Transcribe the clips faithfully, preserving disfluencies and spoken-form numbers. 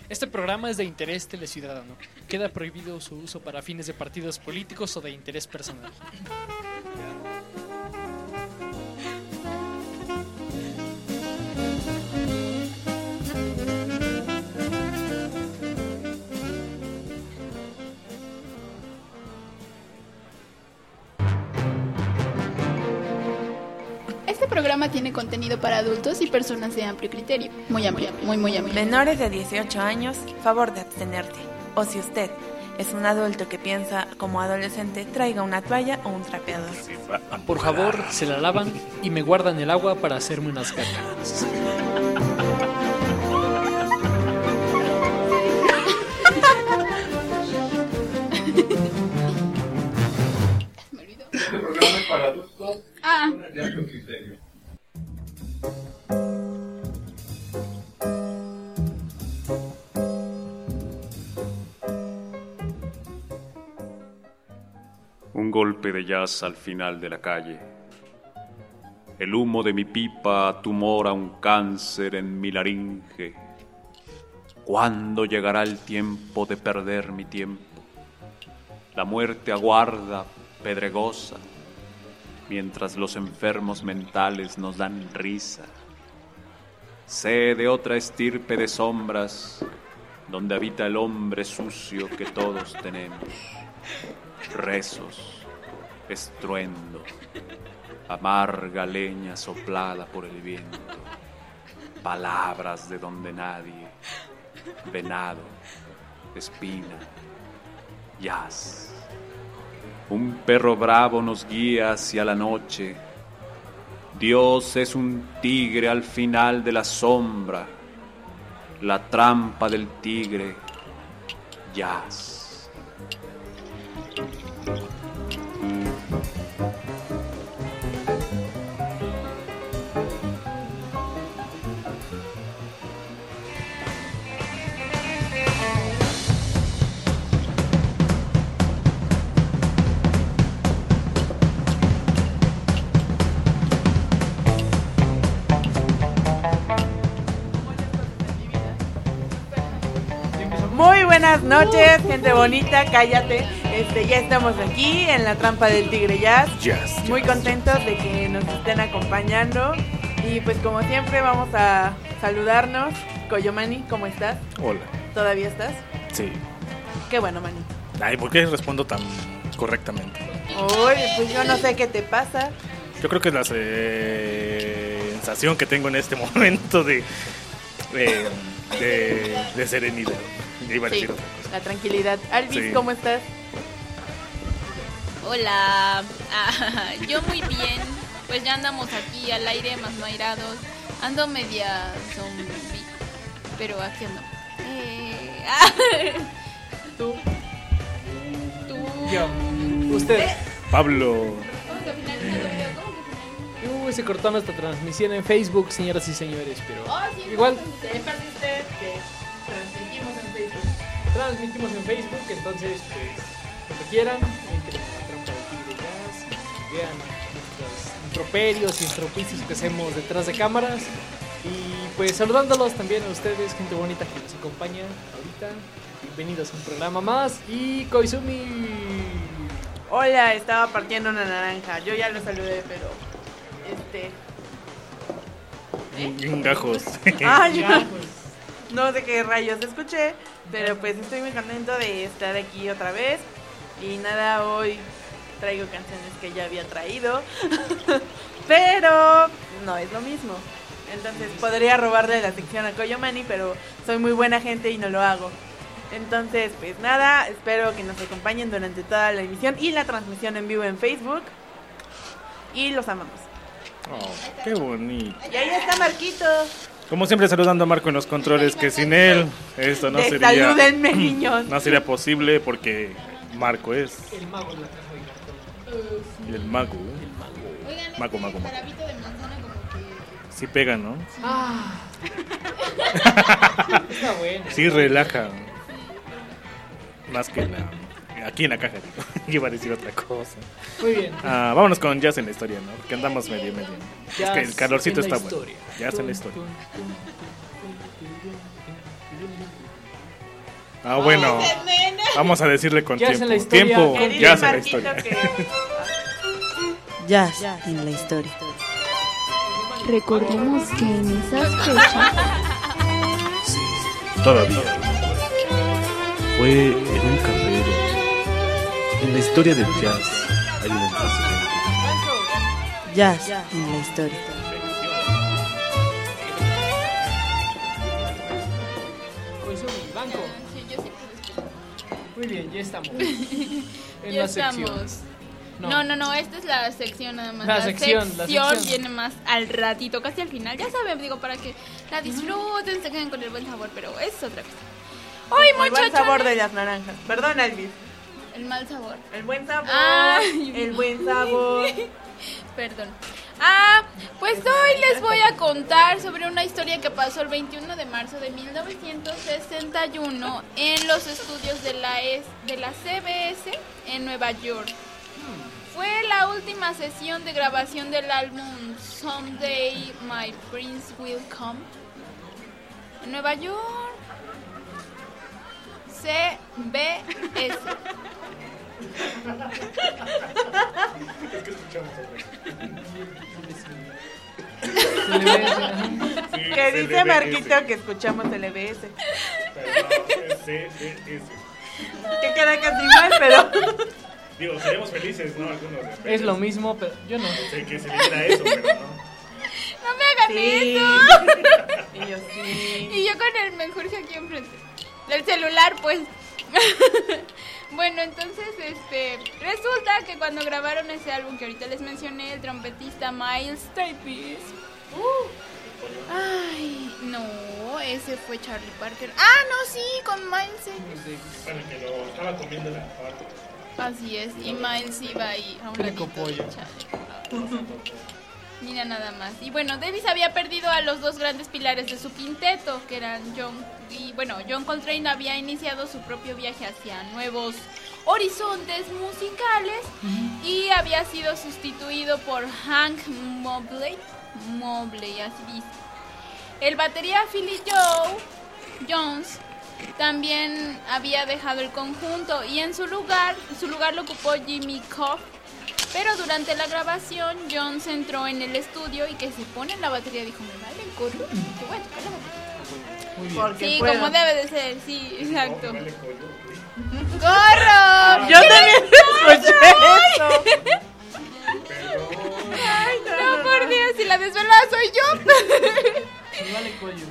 Este programa es de interés teleciudadano. Queda prohibido su uso para fines de partidos políticos o de interés personal. Este programa tiene contenido para adultos y personas de amplio criterio. Muy amplio, muy, muy amplio. Menores de dieciocho años, favor de abstenerte. O si usted es un adulto que piensa como adolescente, traiga una toalla o un trapeador. Por favor, se la lavan y me guardan el agua para hacerme unas gargaras. Me olvidó. Este programa es para adultos Ah. de amplio criterio. Un golpe de jazz al final de la calle. El humo de mi pipa tumora un cáncer en mi laringe. ¿Cuándo llegará el tiempo de perder mi tiempo? La muerte aguarda, pedregosa, mientras los enfermos mentales nos dan risa. Sé de otra estirpe de sombras, donde habita el hombre sucio que todos tenemos. Rezos, estruendo, amarga leña soplada por el viento, palabras de donde nadie, venado, espina, jazz. Un perro bravo nos guía hacia la noche. Dios es un tigre al final de la sombra, la trampa del tigre, jazz. Muy buenas noches, gente bonita, cállate. Este, ya estamos aquí en la trampa del Tigre Jazz. Jazz, Muy jazz. contentos de que nos estén acompañando. Y pues como siempre vamos a saludarnos. Coyomani, ¿cómo estás? Hola. ¿Todavía estás? Sí. Qué bueno, manito. Ay, ¿por qué respondo tan correctamente? Uy, pues yo no sé qué te pasa. Yo creo que es la se- sensación que tengo en este momento de de, de, de serenidad. Iba a Sí, decir otra cosa. la tranquilidad. Alvis, Sí. ¿cómo estás? Hola, ah, yo muy bien, pues ya andamos aquí al aire, más no airados, ando media zombie, pero aquí ando. Eh, ah, Tú. tú. Yo, usted. Pablo. Vamos a finalizar el video, ¿cómo que finalizar? Uy, se cortó nuestra transmisión en Facebook, señoras y señores, pero Oh, sí, igual Te perdiste que transmitimos en Facebook. transmitimos en Facebook, entonces pues cuando quieran, entren a la trampa del Tigre Jazz y vean nuestros improperios y estropicios que hacemos detrás de cámaras. Y pues saludándolos también a ustedes, gente bonita que nos acompaña ahorita. Bienvenidos a un programa más. Y Koizumi. Hola, estaba partiendo una naranja. Yo ya lo saludé, pero este. Gajos. Ah, yo Ya, pues, no sé qué rayos escuché, pero pues estoy muy contento de estar aquí otra vez. Y nada, hoy traigo canciones que ya había traído, pero no es lo mismo. Entonces podría robarle la sección a Koyomani, pero soy muy buena gente y no lo hago. Entonces, pues nada, espero que nos acompañen durante toda la emisión y la transmisión en vivo en Facebook. Y los amamos. Oh, qué bonito. Y ahí está Marquito. Como siempre saludando a Marco en los controles, que sin él esto no sería Salúdenme, niños. no sería posible porque Marco es el mago de la caja de cartón. el mago. ¿eh? Oigan, este Mago, mago, mago. jarabito de manzana como que... Sí pega, ¿no? Ah. Está bueno. Sí relaja. Más que la aquí en la caja, digo. Iba a decir otra cosa. Muy bien. Ah, vámonos con jazz en la historia, ¿no? Porque andamos medio, medio. Es que el Jazz calorcito en la está bueno. historia. Jazz en la historia. Ah, bueno. Vamos a decirle con Ya tiempo. sé la historia. Tiempo, Que dice ya sé la Marquito historia. que- Jazz en la historia. Recordemos que en esas fechas Todavía fue en un carrero. En la historia del jazz hay un antecedente. Jazz en la historia. Pues un banco. Sí, yo sí puedo escuchar. Muy bien, ya estamos. En Ya la estamos. sección. No. no, no, esta es la sección nada más. La sección, la sección. viene más al ratito, casi al final. Ya saben, digo, para que la disfruten, se queden con el buen sabor, pero es otra cosa. ¡Ay, El buen muchachones! sabor de las naranjas. Perdón, Elvis. El mal sabor. El buen sabor. Ay. El buen sabor. Perdón. Ah, pues hoy les voy a contar sobre una historia que pasó el veintiuno de marzo de mil novecientos sesenta y uno en los estudios de la, es, de la C B S en Nueva York. Fue la última sesión de grabación del álbum Someday My Prince Will Come en Nueva York. C B S. Que dice Marquito que escuchamos el E B S. Que queda casi igual, pero. Digo, seríamos felices, ¿no? Algunos de Es lo mismo, pero yo no. Sé que se dijera eso, pero no. No me hagan Sí. eso. Y yo sí. Y yo con el menjurje aquí enfrente. Del celular, pues. Bueno, entonces, este, resulta que cuando grabaron ese álbum que ahorita les mencioné, el trompetista Miles Davis. Uh, ay, no, ese fue Charlie Parker. Ah, no, sí, con Miles Davis. Bueno, que lo estaba comiendo la parte. Así es, y Miles iba ahí a un Rico ladito pollo. de Charlie. Mira nada más. Y bueno, Davis había perdido a los dos grandes pilares de su quinteto, que eran John y bueno, John Coltrane había iniciado su propio viaje hacia nuevos horizontes musicales y había sido sustituido por Hank Mobley, Mobley, así dice. El batería Philly Joe Jones también había dejado el conjunto y en su lugar, su lugar lo ocupó Jimmy Cobb. Pero durante la grabación, Jones entró en el estudio y que se pone en la batería dijo, me vale el corro, que voy a tocar la batería. Muy bien. Porque Sí, puedo. como debe de ser, sí, exacto. Vale, pollo. ¡Corro! Yo también escuché eso. Ay, no, No, por Dios, si la desvelada soy yo. Me vale collo.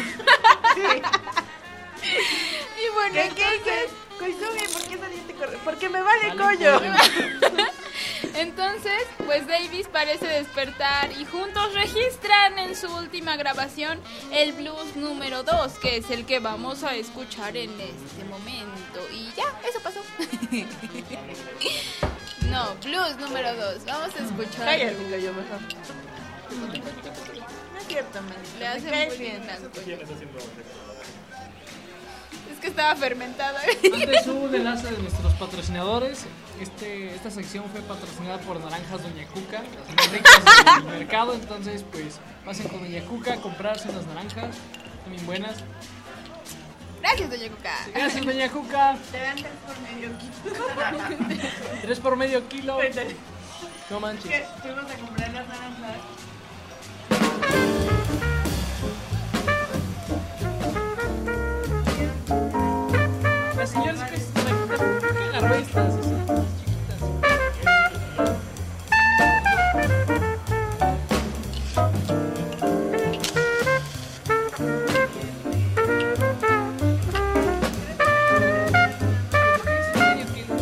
Y bueno, ¿Qué entonces, dices? Koizumi, ¿por qué saliste corriendo? Porque me vale, Vale collo. collo. entonces, pues Davis parece despertar y juntos registran en su última grabación el blues número dos, que es el que vamos a escuchar en este momento. Y ya, eso pasó. No, blues número dos. Vamos a escuchar. Cállate, collo, mejor. No es cierto, man. Le hacen Me caes bullying bien. al cuello. ¿Quién está haciendo? Es que estaba fermentada. Antes hubo un enlace de nuestros patrocinadores. Este, esta sección fue patrocinada por Naranjas Doña Cuca, las más ricas del mercado. Entonces, pues, pasen con Doña Cuca a comprarse unas naranjas, también buenas. Gracias, doña Cuca. Gracias, Doña Cuca. Te dan tres por medio kilo. Tres por medio kilo. Cuéntale. No manches. Que fuimos a comprar las naranjas. La señora es que se me que agarró estas, esas chiquitas. Medio kilo.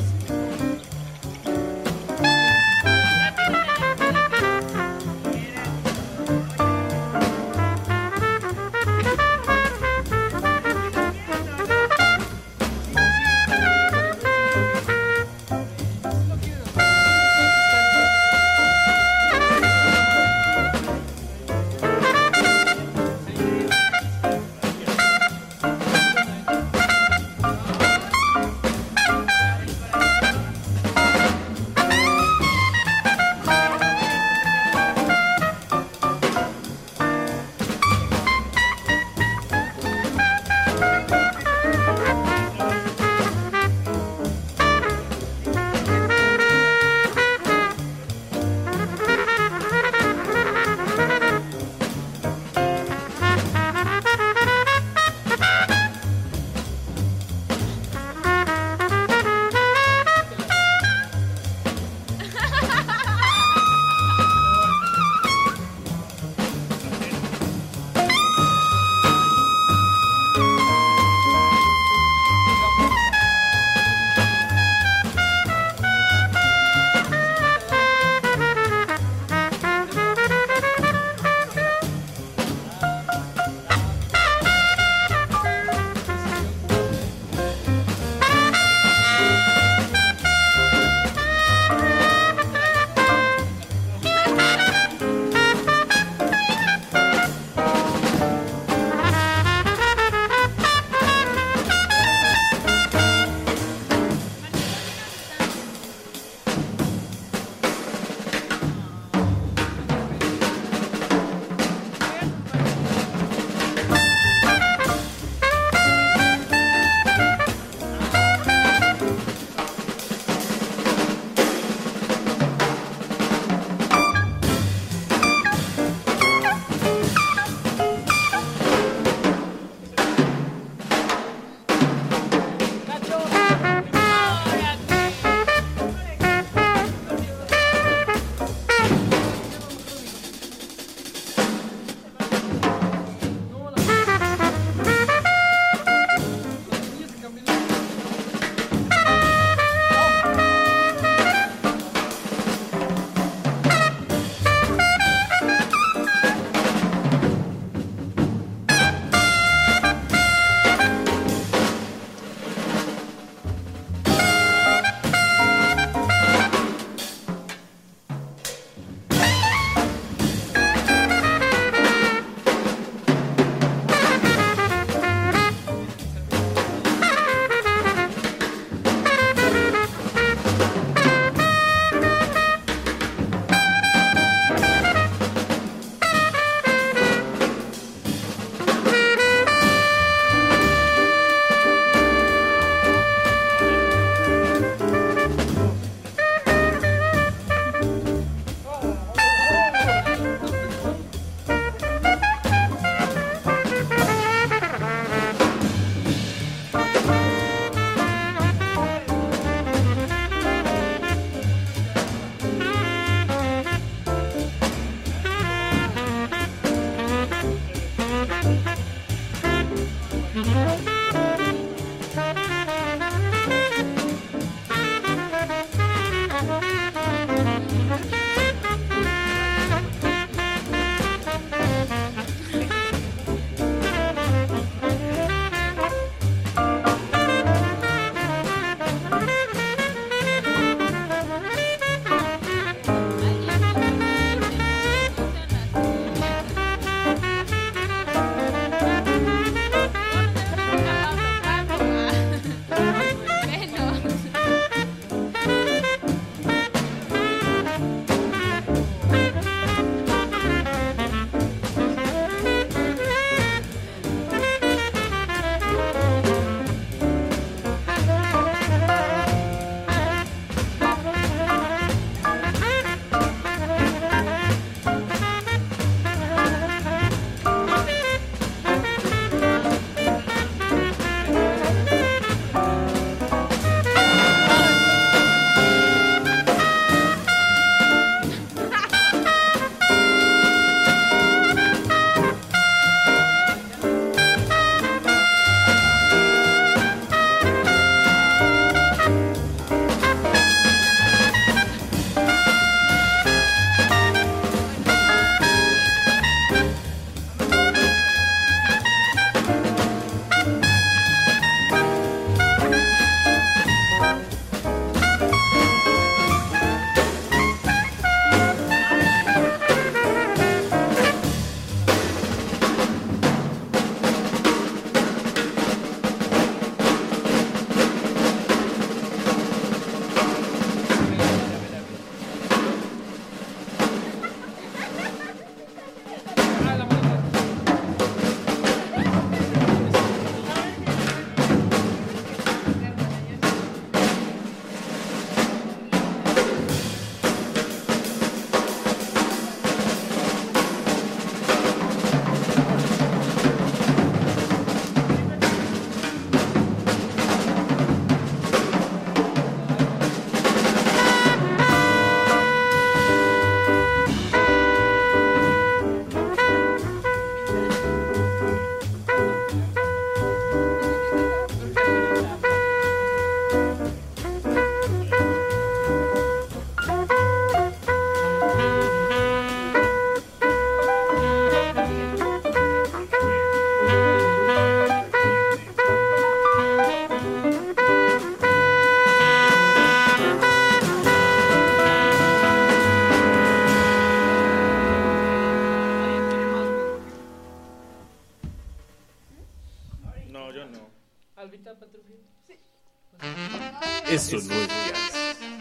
Eso no es jazz.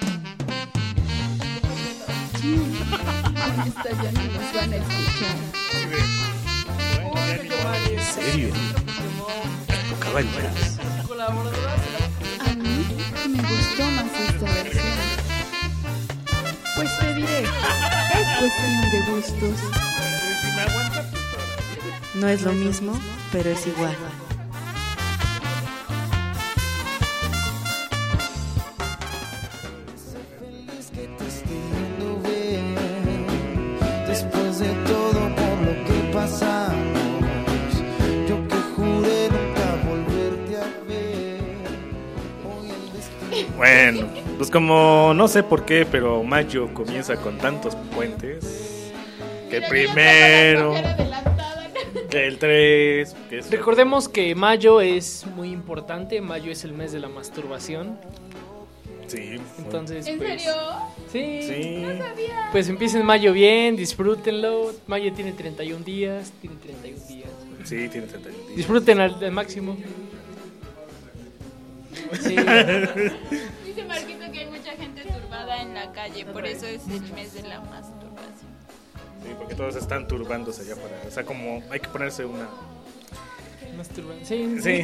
Con esta ya no nos van a escuchar. ¿En serio? Tocaba el jazz. A mí me gustó más esta versión. Pues te diré, es cuestión de gustos. No es lo mismo, pero es igual. Después de todo por lo que pasamos, yo que juré nunca volverte a ver. Hoy el destino... Bueno, pues como no sé por qué, pero mayo comienza con tantos puentes. Que el primero, que el tres. Que es... Recordemos que mayo es muy importante. Mayo es el mes de la masturbación. Sí. Entonces, ¿En pues, serio? Sí. Sí. No sabía. Pues empiecen mayo bien, disfrútenlo. Mayo tiene treinta y un días. Tiene treinta y un días. Sí, tiene treinta y uno días. Disfruten al, al máximo. Sí. Dice Marquito que hay mucha gente turbada en la calle, por eso es el mes de la masturbación. Sí, porque todos están turbándose allá para... O sea, como hay que ponerse una... Masturban. Sí. Sí.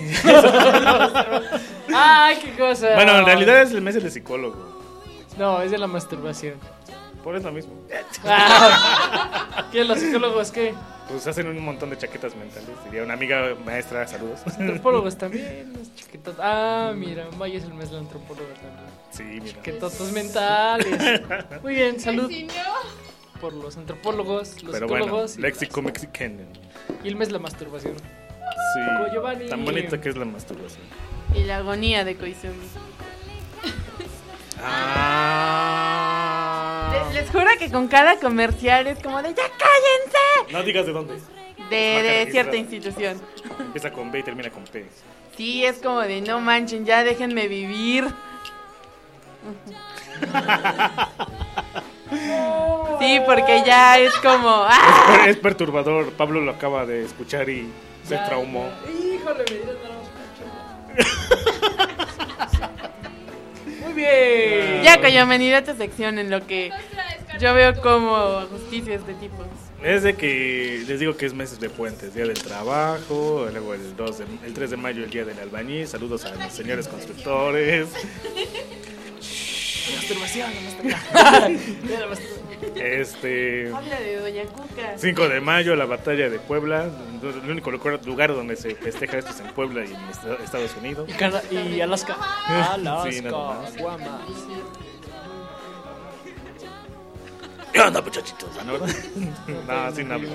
Ay, qué cosa. Bueno, en realidad es el mes del psicólogo. No, es de la masturbación. Por eso mismo. Ah, ¿qué? ¿Los psicólogos qué? Pues hacen un montón de chaquetas mentales. Diría una amiga maestra, saludos. Los antropólogos también. Los chiquitotos. Ah, mira, mayo es el mes del antropólogo también. Sí, mira. Chiquitotos mentales. Muy bien, salud ¿Sí, no? por los antropólogos, los Pero bueno, psicólogos y, léxico mexicano. y el mes de la masturbación. Sí, Giovanni. tan bonita que es la masturbación. Y la agonía de Koizumi. Ah. Les, les juro que con cada comercial es como de ¡ya cállense! No digas de dónde. De, Marca de registrada. cierta institución. Empieza con B y termina con P. Sí, es como de no manchen, ya déjenme vivir. Sí, porque ya es como ¡ah! Es, es perturbador. Pablo lo acaba de escuchar y se Ya, traumó. ya. Híjole, me dieron Muy bien. Ya, Koyomani, da tu sección en lo que yo veo como justicia este tipo. Es de que les digo que es meses de puentes, día del trabajo, luego el dos de, el tres de mayo el día del albañil, saludos a los señores constructores. Masturbación, Este Habla de Doña Cuca. cinco de mayo la batalla de Puebla, el único lugar lugar donde se festeja esto es en Puebla y en Est- Estados Unidos. Y, Cana- y Alaska. Alaska. Sí, nada más. Guamas. ¿Qué onda, muchachitos? ¿No, verdad? No, así no hablo.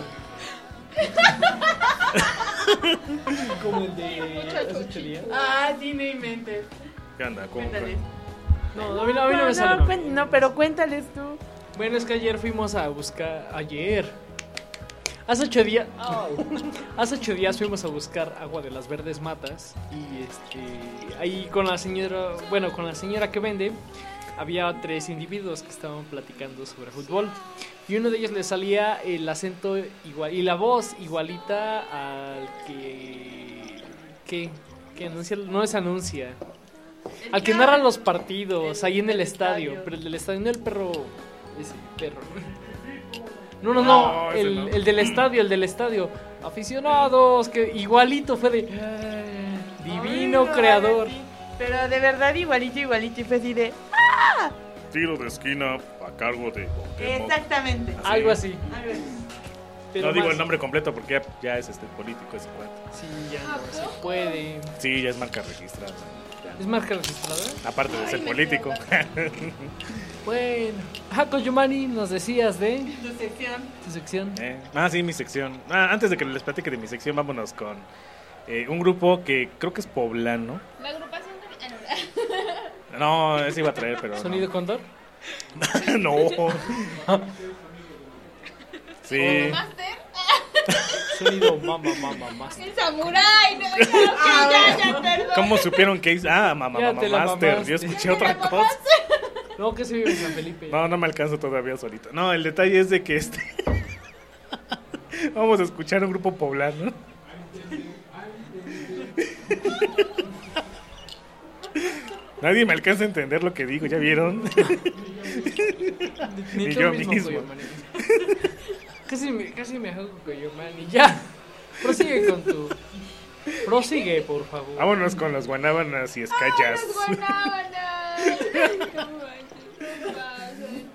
Como el de hace ocho días. Ah, sí, no inventes. ¿Qué onda? ¿Cómo Cuéntales. No, a mí no, a mí no No, me sale. no, cuen- no, pero cuéntales tú. Bueno, es que ayer fuimos a buscar. Ayer. Hace ocho días. Hace ocho días fuimos a buscar agua de las verdes matas. Y este. Ahí con la señora. Bueno, con la señora que vende. Había tres individuos que estaban platicando sobre fútbol. Y uno de ellos le salía el acento igual. Y la voz igualita al que. ¿Qué? Que anuncia. No es anuncia. Al que narra los partidos ahí en el estadio. Pero el del estadio, no el perro. Ese perro. No, no, no. No, ese El, no. el del estadio, el del estadio. Aficionados, que igualito fue de. "Ah, divino Ay, no, creador. sí. Pero de verdad, igualito, igualito. Y fue así de. Tiro de esquina a cargo de Cuauhtémoc. Exactamente. Algo así. Algo así. Pero No digo más- el nombre completo porque ya, ya es este político ese cuate. Sí, ya no se puede. Sí, ya es marca registrada. ¿Es marca registrada? Aparte de ser político. Bueno. Ah, Koyumani, nos decías de Tu sección. tu sección. Eh, Ah, sí, mi sección. Ah, antes de que les platique de mi sección, vámonos con eh, un grupo que creo que es poblano. La agrupación de... ah, no. No, ese iba a traer, pero. ¿Sonido Cóndor? No. no. Sí. Master. Sonido Mama Mama Master. El samurái. No, ya, ok, ya, ya, perdón. ¿Cómo supieron que hice? Ah, mamá, Ya mamá, te la master. mamaste. Yo escuché Ya te otra la cosa. mamaste. No, que se vive en San Felipe. No, no me alcanzo todavía solito. No, el detalle es de que este. Vamos a escuchar un grupo poblano. Nadie me alcanza a entender lo que digo, ¿ya vieron? Ni Ni tú yo mismo, mismo. Koyumani. Casi me, casi me hago Koyumani. Ya. Prosigue con tu. Prosigue, por favor. Vámonos con los guanábanas y escallas. Las guanábanas. No manches, no pasen.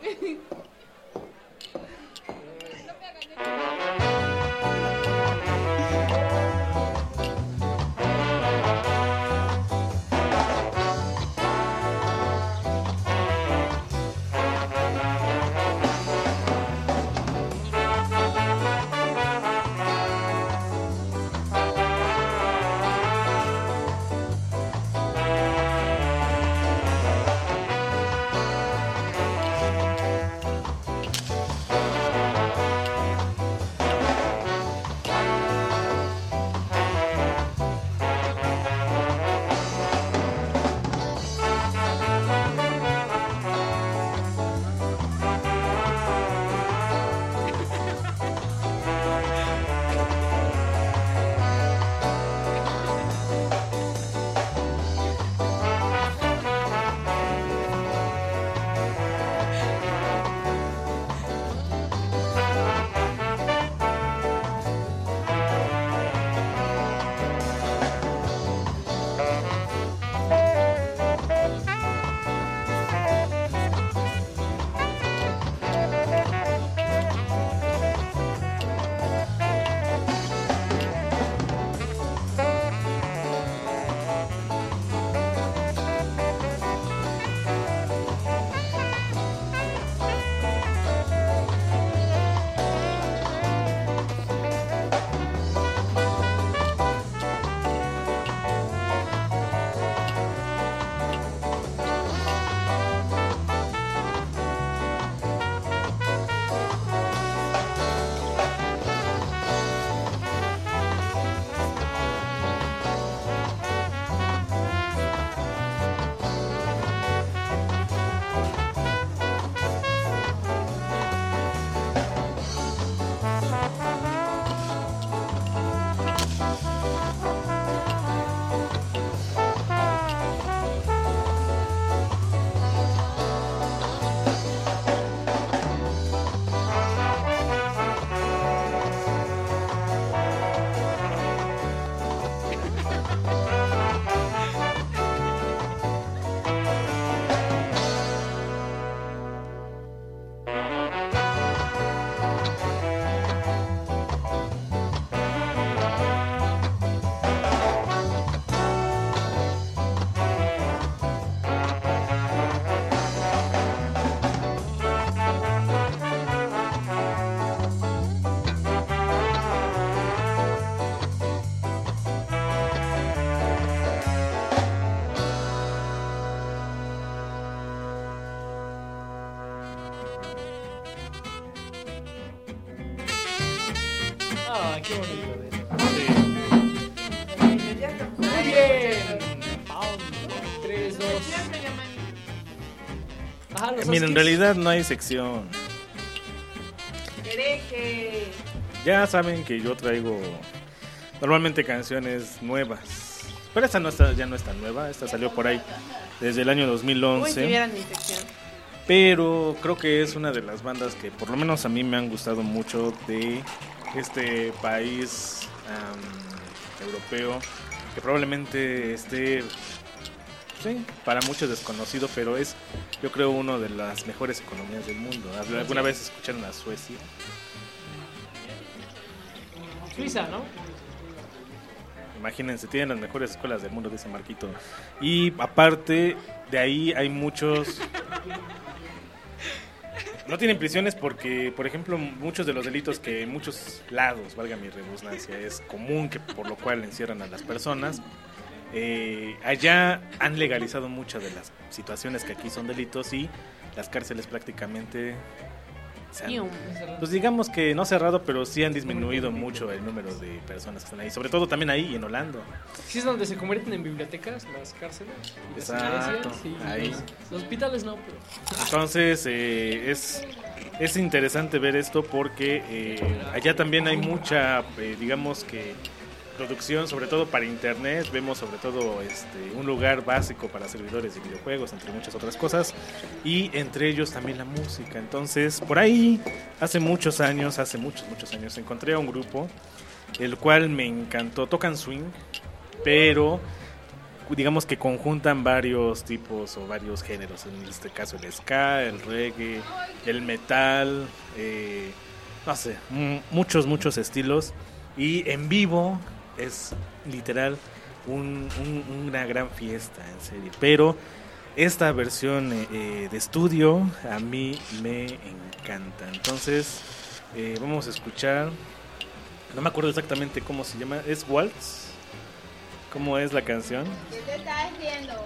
No me hagan esto. Thank Ajá, los Miren, en Oscars. realidad no hay sección. Hereje. Ya saben que yo traigo normalmente canciones nuevas. Pero esta no está, ya no es tan nueva. Esta salió por ahí desde el año dos mil Uy, si once. vieran mi sección. Pero creo que es una de las bandas que por lo menos a mí me han gustado mucho de este país um, europeo, que probablemente esté, sí, para muchos desconocido, pero es, yo creo, uno de las mejores economías del mundo. ¿Alguna vez escucharon a Suecia? Suiza, ¿no? Imagínense, tienen las mejores escuelas del mundo, dice Marquito. Y aparte de ahí hay muchos... No tienen prisiones porque, por ejemplo, muchos de los delitos que en muchos lados, valga mi redundancia, es común, que por lo cual encierran a las personas, eh, allá han legalizado muchas de las situaciones que aquí son delitos y las cárceles prácticamente... se han, pues digamos que no cerrado, pero sí han disminuido mucho el número de personas que están ahí, sobre todo también ahí en Holanda. Sí, es donde se convierten en bibliotecas las cárceles. Y las Exacto, iglesias, y ahí. Los, los hospitales no, pero... Entonces eh, es, es interesante ver esto porque eh, allá también hay mucha, eh, digamos que producción, sobre todo para internet. Vemos sobre todo este, un lugar básico para servidores de videojuegos, entre muchas otras cosas, y entre ellos también la música. Entonces por ahí hace muchos años, hace muchos muchos años encontré a un grupo el cual me encantó. Tocan swing, pero digamos que conjuntan varios tipos o varios géneros, en este caso el ska, el reggae, el metal, eh, no sé, m- muchos muchos estilos, y en vivo es literal un, un, una gran fiesta, en serio. Pero esta versión eh, de estudio a mí me encanta. Entonces eh, vamos a escuchar, no me acuerdo exactamente cómo se llama, ¿es Waltz? ¿Cómo es la canción? ¿Qué te estás haciendo?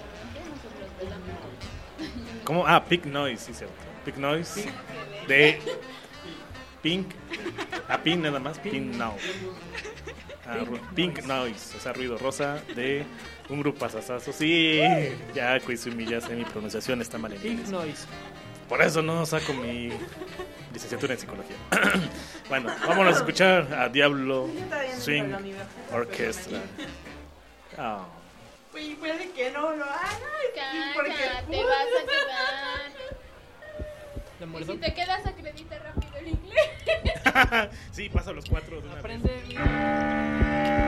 ¿Cómo? Ah, Pink Noise, sí, cierto. Pink Noise de Pink, a Pink nada más, Pink Now. Ah, ru- Pink Noise, o sea, ruido rosa de un grupo asasazo. Sí, ya Koizumi, ya sé, mi pronunciación está mal en Pink inglés. Noise. Por eso no saco mi licenciatura en psicología. Bueno, vámonos a escuchar a Diablo Swing Orchestra. Oh. Uy, puede que no lo hagas. Porque... Caca, te vas a quedar. ¿La Y muerdo? si te quedas, acredita rápido el inglés. Sí, pasa los cuatro de una vez. Aprende.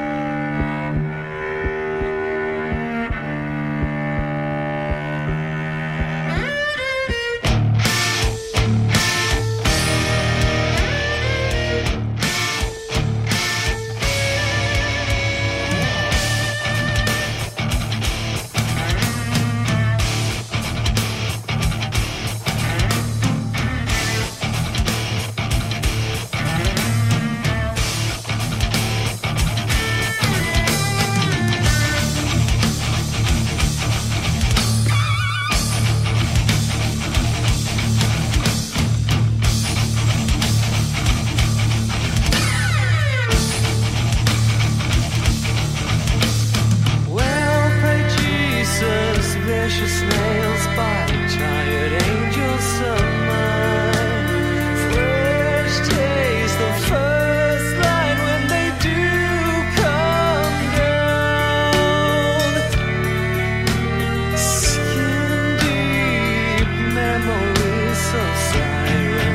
Well, pray Jesus, vicious nails by tired angels of mine. Fresh taste the first light when they do come down. Skin deep memories of siren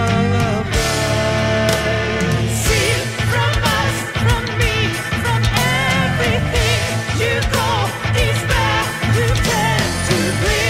lullabies. See from us, from me, from everything you call is back to tend to be.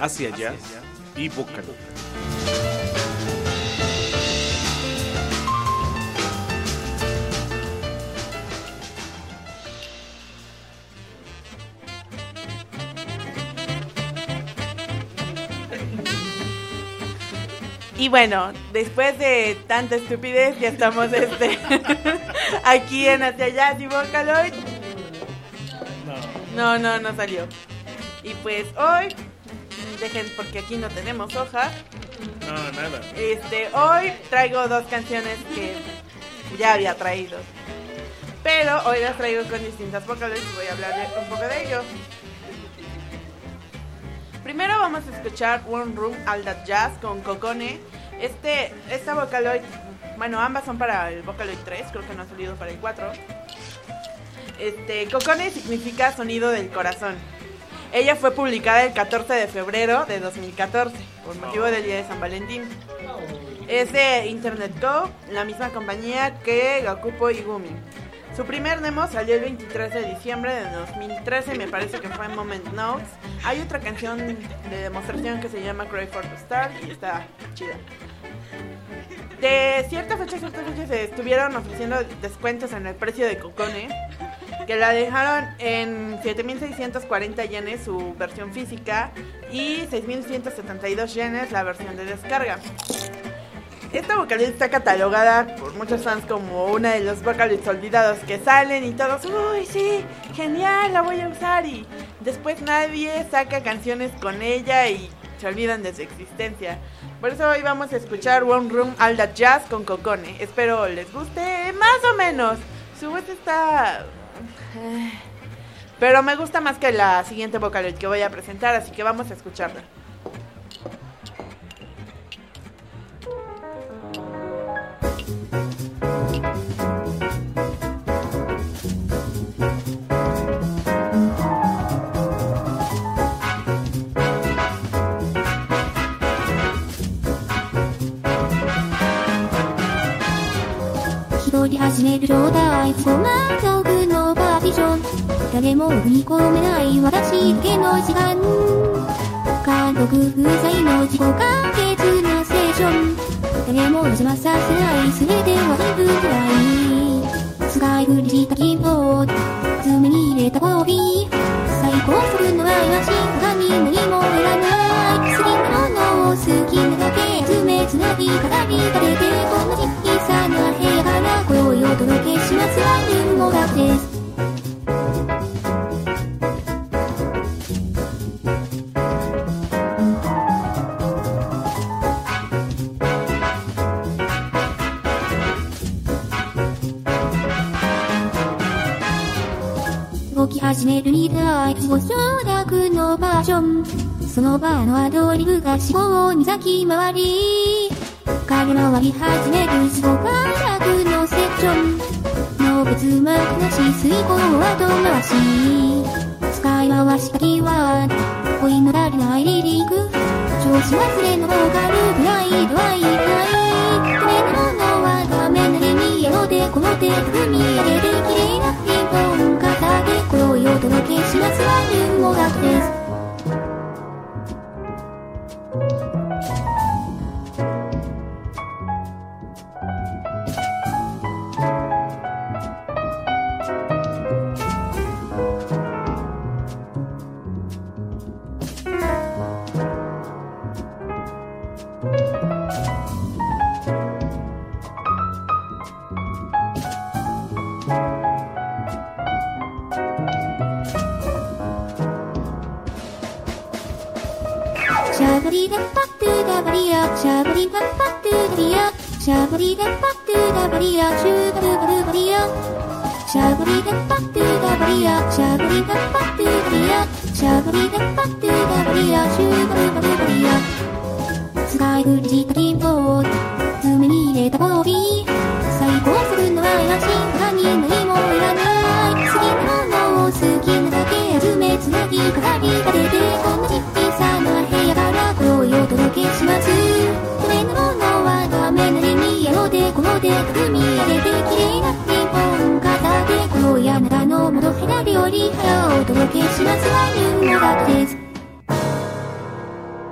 Acid Jazz y Vocaloid. Y bueno, después de tanta estupidez, ya estamos este aquí en Hacia Jazz y Vocaloid. No, no, no salió. Y pues hoy, dejen porque aquí no tenemos hoja. No, nada. Este, hoy traigo dos canciones que ya había traído. Pero hoy las traigo con distintas Vocaloids y voy a hablar de, un poco de ello. Primero vamos a escuchar One Room All That Jazz con Kokone. Este, esta Vocaloid, bueno, ambas son para el Vocaloid tres, creo que no ha salido para el cuatro. Este, Kokone significa sonido del corazón. Ella fue publicada el catorce de febrero de dos mil catorce, por motivo del día de San Valentín. Es de Internet Co, la misma compañía que Gakupo y Gumi. Su primer demo salió el veintitrés de diciembre de dos mil trece, me parece que fue en Moment Notes. Hay otra canción de demostración que se llama Cry for the Star y está chida. De cierta fecha a cierta fecha se estuvieron ofreciendo descuentos en el precio de Kokone, que la dejaron en siete mil seiscientos cuarenta yenes su versión física y seis mil ciento setenta y dos yenes la versión de descarga. Esta Vocaloid está catalogada por muchos fans como una de los Vocaloids olvidados que salen y todos, uy, sí, genial, la voy a usar, y después nadie saca canciones con ella y se olvidan de su existencia. Por eso hoy vamos a escuchar One Room All That Jazz con Kokone. Espero les guste, más o menos. Su voz está... pero me gusta más que la siguiente Vocaloid que voy a presentar, así que vamos a escucharla. 踊り始める状態不満足のパーティション誰も踏み込めない私だけの時間監督不在の自己完結なセッション誰も邪魔させない全ては自分くらい使い古したキーボード爪に入れたコピー最高速の愛は静かに何もいらない好きなものを好きなだけ爪つなぎ語りかけてこの小さな部屋から声をお届けしますワンルーム音楽です。動き始めるリライトご承諾のバージョンその場のアドリブが四方に咲き回り影回り始める四方快楽のセクションの別幕なし遂行後回し使い回したキーワード恋のられないリリック調子忘れのボーカルプライドはいらないダメなものはダメなりに絵のでこの手踏み上げて綺麗なピンポン片手声をお届けしますワンルーム音楽です。シャブリダパットゥダバリアシャブリダパットゥダリアシャブリダパットゥダバリアシューバルバルバリアシャブリダパットゥダバリアシャブリダパットゥダリアシャブリダパットゥダバリアシューバルバルバリア使い古したキーボード爪に入れたボビー最高速の愛は静かに何もいらない好きなものを好きなだけ集めつなぎ語りかけてこの小さな部屋から声をお届けしますダメなものはダメなりに絵をでこの手踏み上げて綺麗なピンポン片手声やあなたの元ヘラ料理早お届けしますワンルーム音楽です。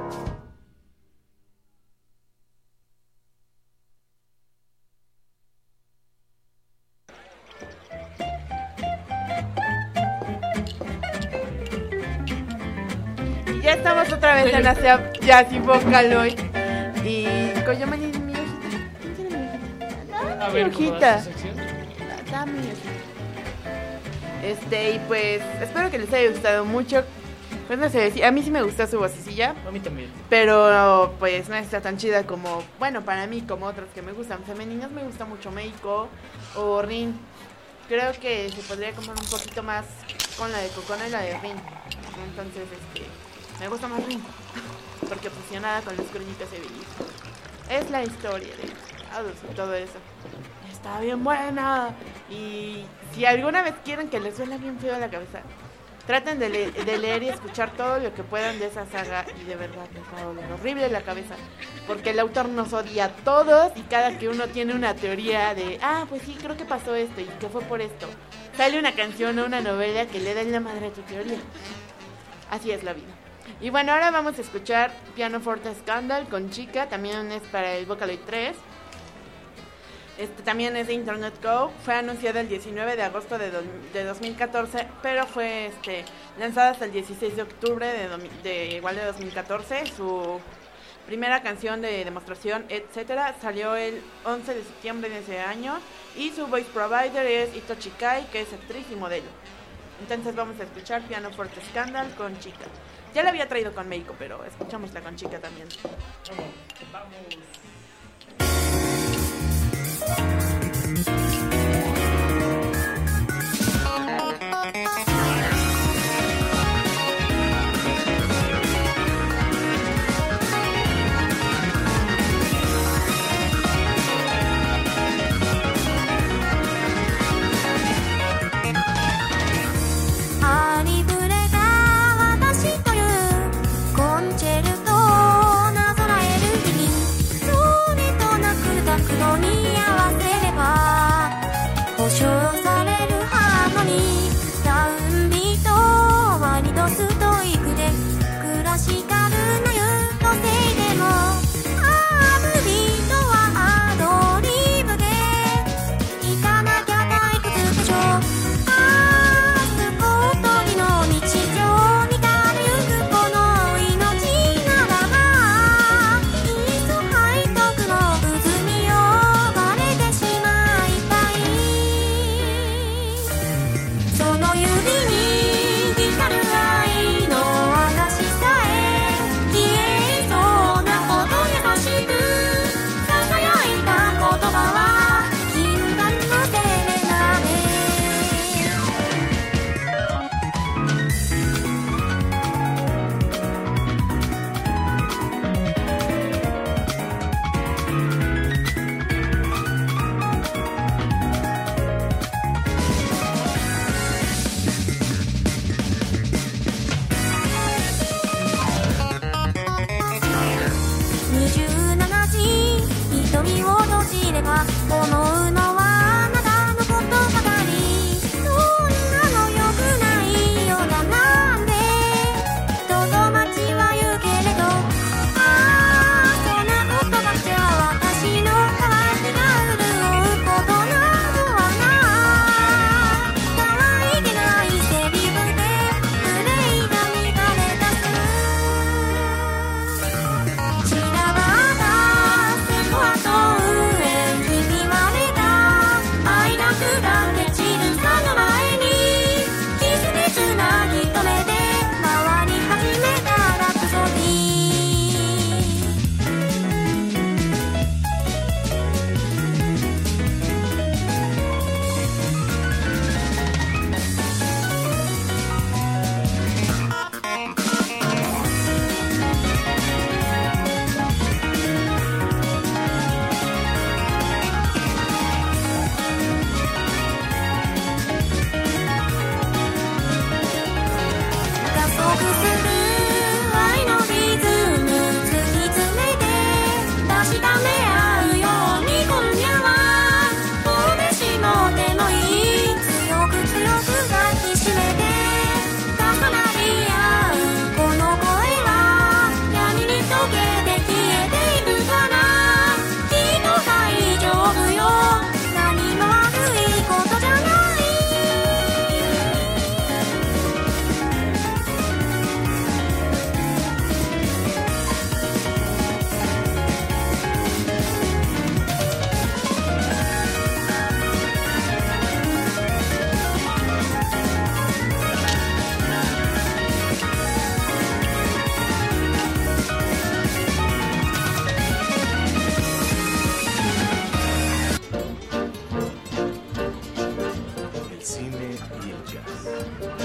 ya estamos otra vez en la Jazzy Vocaloid. Y Koyomani, mi hojita. ¿Quién tiene mi hojita? A ver, mi ¿cómo hojita. va su sección? Dame mi hojita. Este, y pues, espero que les haya gustado mucho. Pues no sé, sí, a mí sí me gusta su vocecilla. A mí también. Pero pues no está tan chida como, bueno, para mí, como otras que me gustan femeninas. Me gusta mucho Meiko o Rin. Creo que se podría comprar un poquito más con la de Kokona y la de Rin. Entonces, este, me gusta más Rin. Porque fusionada con las crónicas de Billy. Es la historia de Adults y todo eso. Está bien buena. Y si alguna vez quieren que les suene bien feo la cabeza, traten de, le de leer y escuchar todo lo que puedan de esa saga. Y de verdad les va a doler horrible la cabeza. Porque el autor nos odia a todos. Y cada que uno tiene una teoría de, ah, pues sí, creo que pasó esto y que fue por esto, sale una canción o una novela que le da en la madre a tu teoría. Así es la vida. Y bueno, ahora vamos a escuchar Pianoforte Scandal con Chica. También es para el Vocaloid tres. Este también es de Internet Go. Fue anunciada el diecinueve de agosto de, do, de dos mil catorce, pero fue este, lanzada hasta el dieciséis de octubre de, de igual de dos mil catorce. Su primera canción de demostración, etcétera, salió el once de septiembre de ese año. Y su voice provider es Ito Chikai, que es actriz y modelo. Entonces vamos a escuchar Pianoforte Scandal con Chica. Ya la había traído con Meiko, pero escuchámosla con Chica también. Vamos, vamos. el cine y el jazz.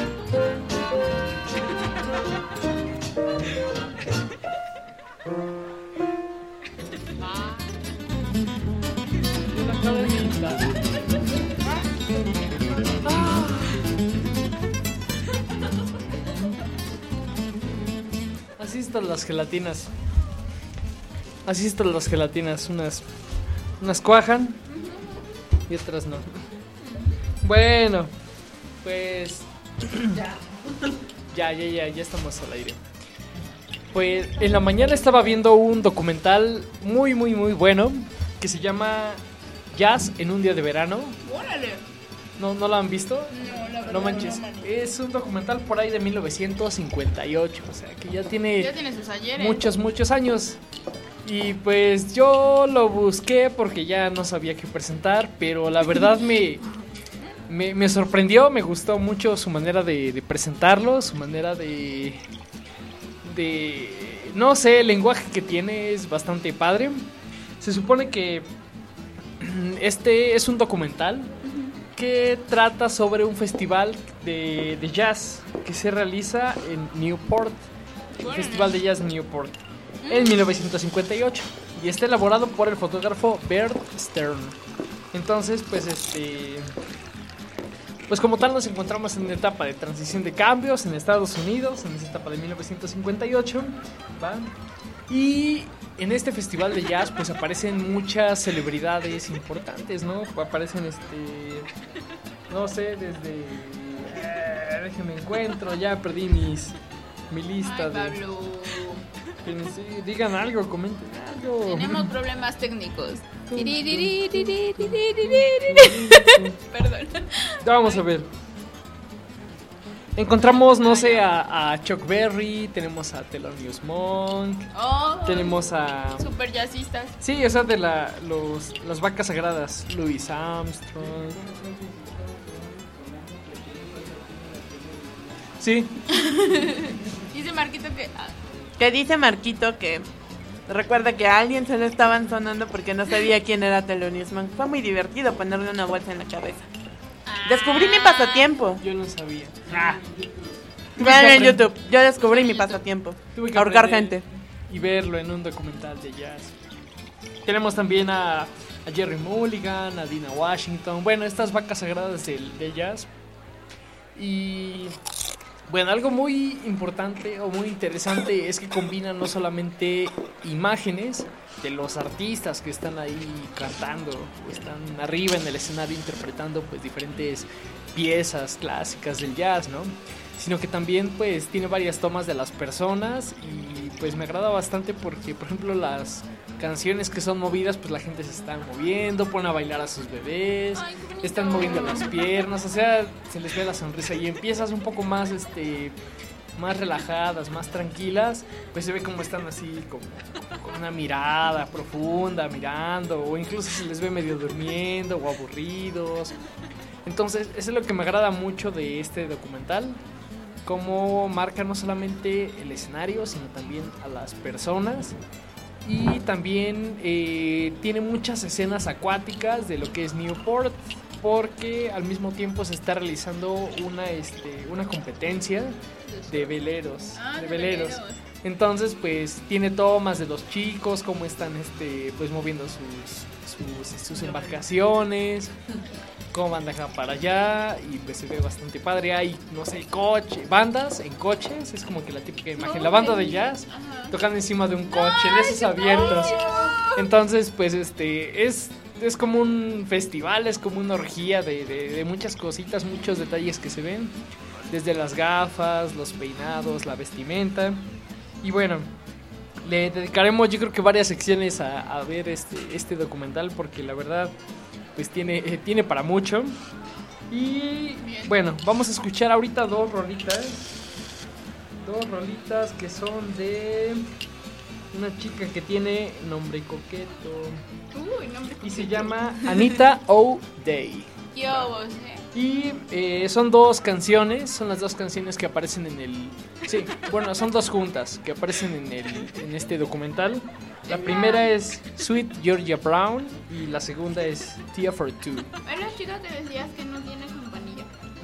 Así están las gelatinas. Así están las gelatinas. Unas, unas cuajan y otras no. Bueno, pues ya, ya, ya, ya estamos al aire. Pues en la mañana estaba viendo un documental muy, muy, muy bueno que se llama Jazz en un día de verano. ¡Órale! ¿No, ¿No lo han visto? No, la verdad No manches. no, man. Es un documental por ahí de mil novecientos cincuenta y ocho. O sea, que ya tiene, Ya tiene sus ayeres. muchos, muchos años. Y pues yo lo busqué porque ya no sabía qué presentar. Pero la verdad me, me, me sorprendió. Me gustó mucho su manera de, de presentarlo. Su manera de... de no sé, el lenguaje que tiene es bastante padre. Se supone que este es un documental que trata sobre un festival de, de jazz que se realiza en Newport, el Festival de Jazz de Newport, en mil novecientos cincuenta y ocho, y está elaborado por el fotógrafo Bert Stern. Entonces, pues este pues como tal nos encontramos en una etapa de transición de cambios en Estados Unidos, en esa etapa de mil novecientos cincuenta y ocho, ¿va? Y en este festival de jazz pues aparecen muchas celebridades importantes, ¿no? Aparecen este... no sé, desde... Eh, déjenme encuentro, ya perdí mis mi lista. Ay, de... Pablo. Sí, digan algo, comenten algo. Tenemos problemas técnicos. Perdón. Vamos a ver. Encontramos, no sé, a, a Chuck Berry, tenemos a Thelonious Monk, Oh, tenemos a... super jazzistas. Sí, o sea, de la, los, las vacas sagradas, Louis Armstrong. Sí. Dice Marquito que... ah, Que dice Marquito que recuerda que a alguien se le estaban sonando porque no sabía quién era Thelonious Monk. Fue muy divertido ponerle una bolsa en la cabeza. Descubrí mi pasatiempo. Yo no sabía. Ah. Vean en YouTube. Yo descubrí mi pasatiempo. Tuve que Ahorcar aprender gente. y verlo en un documental de jazz. Tenemos también a, a Jerry Mulligan, a Dina Washington. Bueno, estas vacas sagradas del, del jazz. Y bueno, algo muy importante o muy interesante es que combinan no solamente imágenes de los artistas que están ahí cantando, o están arriba en el escenario interpretando pues diferentes piezas clásicas del jazz, ¿no? Sino que también pues tiene varias tomas de las personas y pues me agrada bastante porque por ejemplo las canciones que son movidas pues la gente se está moviendo, ponen a bailar a sus bebés, están moviendo las piernas, o sea, se les ve la sonrisa y empiezas un poco más este más relajadas, más tranquilas, pues se ve como están así como con una mirada profunda, mirando, o incluso se les ve medio durmiendo o aburridos. Entonces, eso es lo que me agrada mucho de este documental, cómo marca no solamente el escenario, sino también a las personas. Y también eh, tiene muchas escenas acuáticas de lo que es Newport, porque al mismo tiempo se está realizando una, este, una competencia de veleros, Ah, de de veleros. veleros. Entonces, pues tiene tomas de los chicos, cómo están este, pues moviendo sus, sus, sus embarcaciones, cómo van de acá para allá, y pues se ve bastante padre. Hay, no sé, coche, bandas en coches, es como que la típica imagen. La banda de jazz tocando encima de un coche, de esos abiertos. Entonces, pues este, es, es como un festival, es como una orgía de, de, de muchas cositas, muchos detalles que se ven. Desde las gafas, los peinados, la vestimenta. Y bueno, le dedicaremos yo creo que varias secciones a, a ver este, este documental porque la verdad pues tiene, eh, tiene para mucho. Y bueno, vamos a escuchar ahorita dos rolitas. Dos rolitas que son de una chica que tiene nombre coqueto. Uy, nombre Y se coqueto. llama Anita O'Day. Yo, vos, ¿eh? Y eh, son dos canciones, son las dos canciones que aparecen en el... Sí, bueno, son dos juntas que aparecen en, el, en este documental. La primera es Sweet Georgia Brown y la segunda es Tia for Two. Bueno, chica, te decías que no tiene campanilla.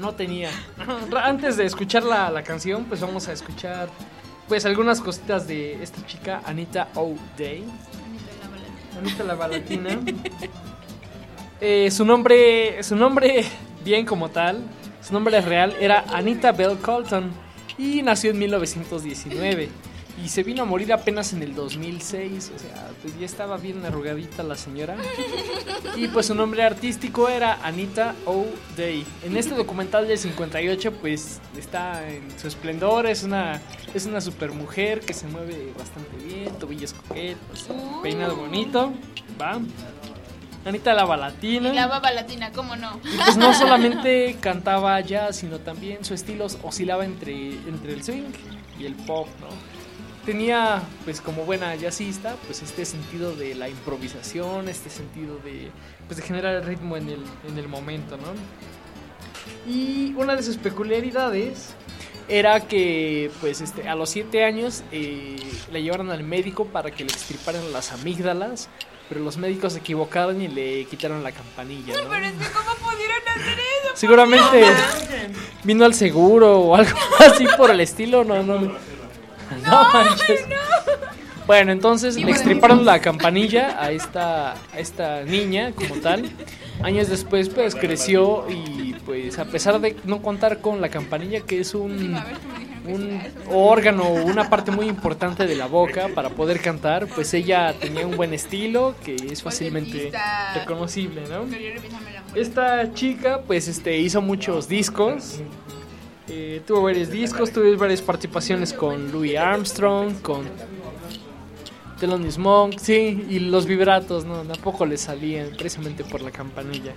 no tenía. Antes de escuchar la, la canción, pues vamos a escuchar pues algunas cositas de esta chica, Anita O'Day. Anita la Balatina. eh, su nombre, su nombre bien como tal, su nombre real era Anita Bell Colton y nació en mil novecientos diecinueve. Y se vino a morir apenas en el dos mil seis, o sea, pues ya estaba bien arrugadita la señora. Y pues su nombre artístico era Anita O'Day. En este documental del cincuenta y ocho, pues está en su esplendor, es una es una super mujer que se mueve bastante bien, tobillos coquetos, uh. peinado bonito, va. Anita la Balatina. Y la baba latina, ¿cómo no? Y pues no solamente cantaba jazz, sino también su estilo oscilaba entre, entre el swing y el pop, ¿no? Tenía, pues como buena jazzista, pues este sentido de la improvisación, este sentido de, pues, de generar el ritmo en el, en el momento, ¿no? Y una de sus peculiaridades era que, pues, este, a los siete años eh, la llevaron al médico para que le extirparan las amígdalas, pero los médicos se equivocaron y le quitaron la campanilla, ¿no? Pero es que ¿cómo pudieron hacer eso? Seguramente no, vino al seguro o algo así por el estilo, no, no. No, manches. No. Bueno, entonces le extriparon la campanilla a esta, a esta niña como tal. Años después pues creció y pues a pesar de no contar con la campanilla, que es un, un órgano, una parte muy importante de la boca para poder cantar, pues ella tenía un buen estilo que es fácilmente reconocible, ¿no? Esta chica pues este hizo muchos discos. Eh, tuvo varios discos, tuvo varias participaciones con Louis Armstrong, con Thelonious Monk, sí, y los vibratos, no, tampoco le salían precisamente por la campanilla.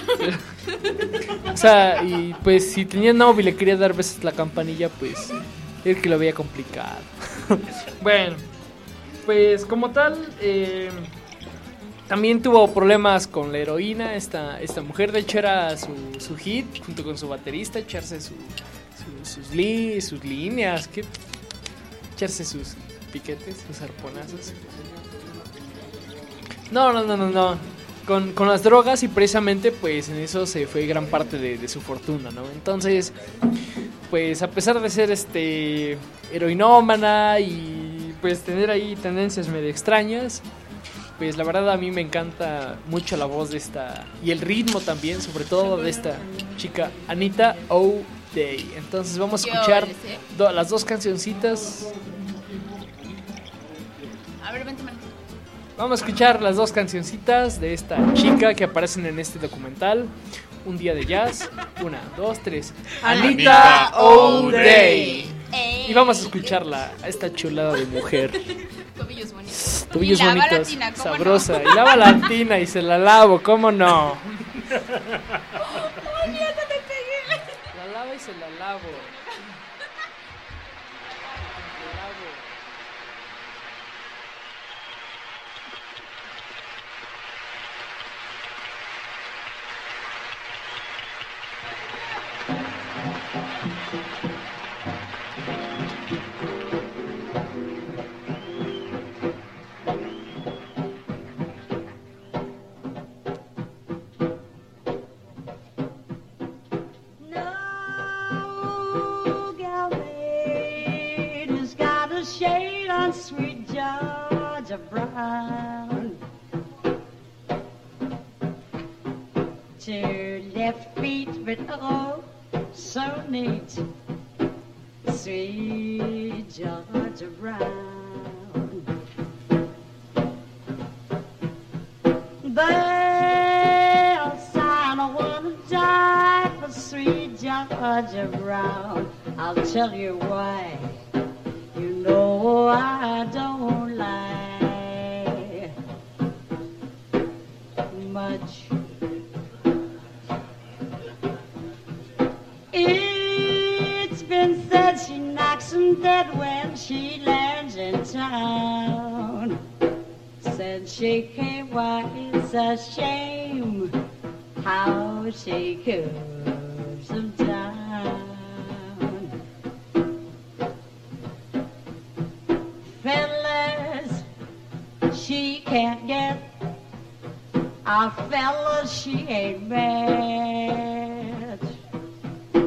O sea, y pues si tenía novio y le quería dar veces la campanilla, pues era que lo veía complicado. Bueno, pues como tal, eh, también tuvo problemas con la heroína esta, esta mujer. De hecho era su, su hit, junto con su baterista, echarse su, su, sus, li, sus líneas, ¿qué? Echarse sus piquetes, sus arponazos. No, no, no, no, no. Con, con las drogas, y precisamente pues en eso se fue gran parte de, de su fortuna, ¿no? Entonces, pues a pesar de ser este heroinómana y pues tener ahí tendencias medio extrañas, pues la verdad a mí me encanta mucho la voz de esta, y el ritmo también, sobre todo de esta chica Anita O'Day. Entonces vamos a escuchar do, las dos cancioncitas. A ver, vente, man. Vamos a escuchar las dos cancioncitas de esta chica que aparecen en este documental, Un día de jazz. Una, dos, tres. Anita O'Day. Y vamos a escucharla, a esta chulada de mujer. Tobillos bonitos. Tobillos y la bonitos, balatina, sabrosa. No? Y la balatina y se la lavo, ¿cómo no? Julia, no te pegué. La lavo y se la lavo. La lavo. Sweet Georgia Brown, two left feet, but oh, so neat. Sweet Georgia Brown, they'll sign a wanna die for sweet Georgia Brown. I'll tell you why. You know I don't lie much. It's been said she knocks 'em dead when she lands in town. Said she can't, why it's a shame how she cools 'em down. Fellas, she can't get. Our fellas, she ain't bad.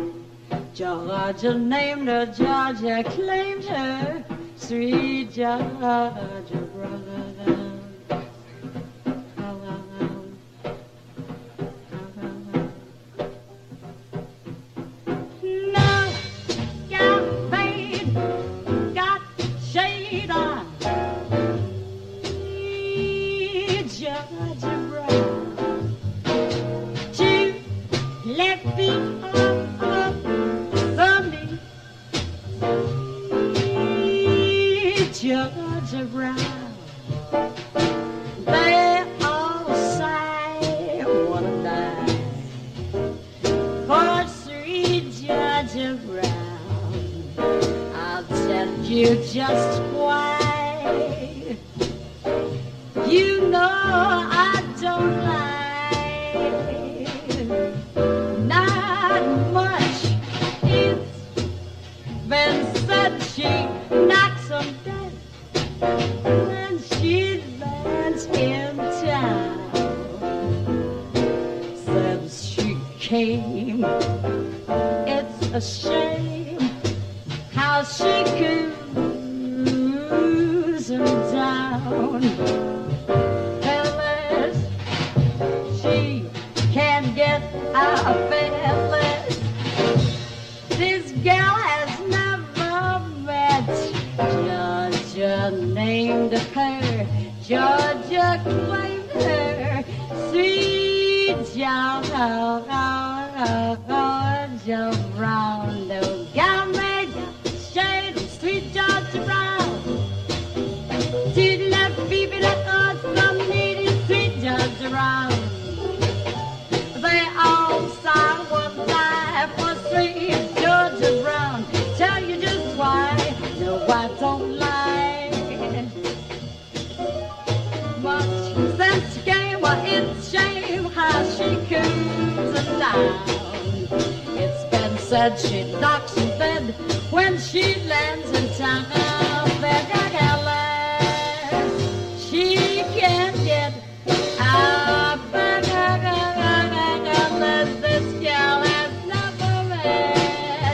Georgia named her, Georgia claimed her, sweet Georgia Brown. No campaign got shade on, sweet Georgia Brown. Two left feet Georgia Brown, they all say wanna die for sweet Georgia Brown. I'll tell you just why. You know I don't lie, not much. It's been said she knocks them dead when she lands in town. Since she came, it's a shame how she cruise him down. Fellas, she can't get out of fellas. This gal has never met Georgia named her, Georgia claimed her, sweet Georgia Brown. No gal made shade, sweet Georgia Brown. Two left people that got some needy, sweet Georgia Brown. They all sang one time for sweet Georgia Brown. Tell you just why. No, I don't lie. Much since she came, well, it's shame how she cools and down. It's been said she knocks in bed when she lands in town. She can't get out of bed. This gal has never met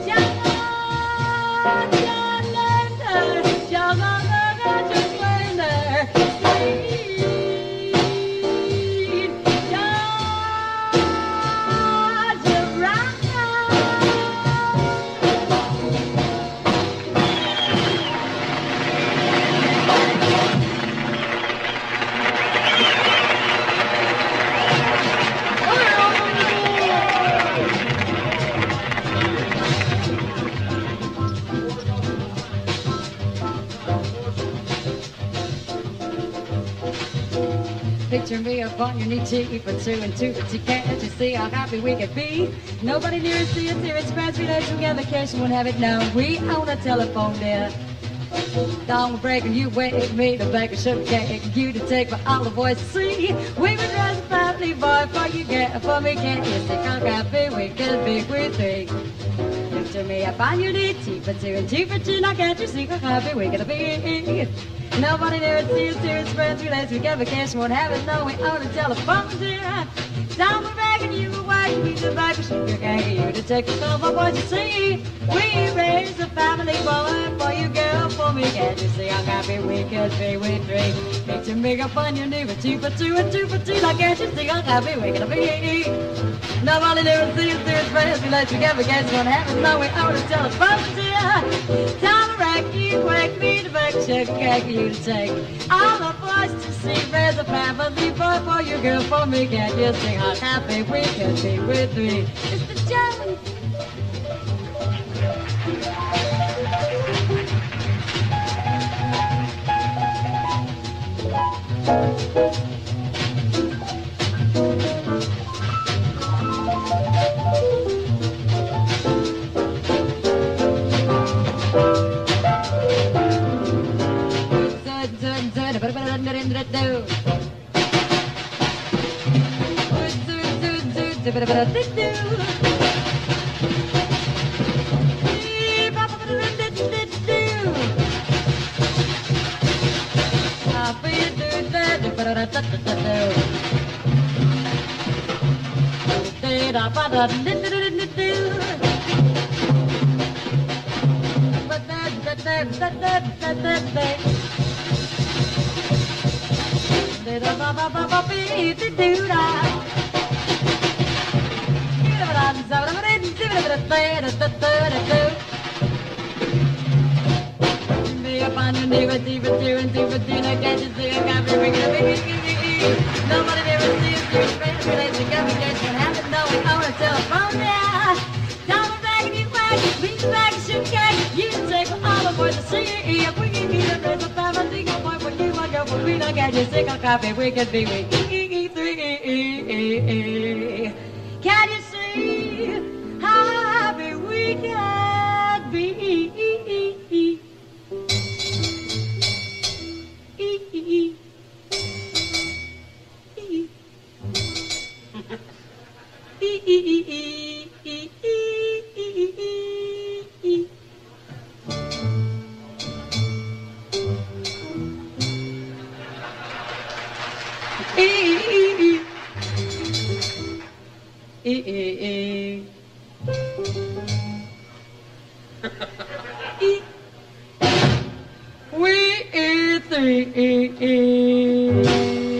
Picture me up on your knee, cheeky for two and two, but you can't you see how happy we could be? Nobody near us, see us, here it's friends, we live together, case you won't have it now. We own a telephone there. Don't break and you wake me to bake a sugar cake, you to take for all the boys to see. We would raise a family boy for you get, for me can't you see? How happy we can be with three. Picture me up on your knee, cheek for two and two for two, now can't you see how happy we gonna be? Nobody there to see us, here it's friends, we live together, case you won't have it, no, we own a telephone there. Down the rag and you away, you to bake a sugar cake, you to take for all the boys to see. We raise a family boy for you girl, for me can't you see how happy we could be with three. Picture me up on your knee, for two for two and two for two, now can't you see how happy we gonna be? Nobody there to see us, here it's friends, we live together, case you won't have it, no, we own a telephone there. Down the rag, you wake me to bake a sugar cake, you to take all the boys to see. Raise a family boy for you girl, for me can't you see how happy we can be with three. It's the Jones. Nobody ever sees you, speculate the government can have it, no, we own a telephone now. Down the back of your wagon, lean back and shoot cake. You can take all the boys to see you. If we can get a little time, I think I'll point for you. I go for we don't get you sick of coffee. We could be we three. Can you see how happy we can be? We three.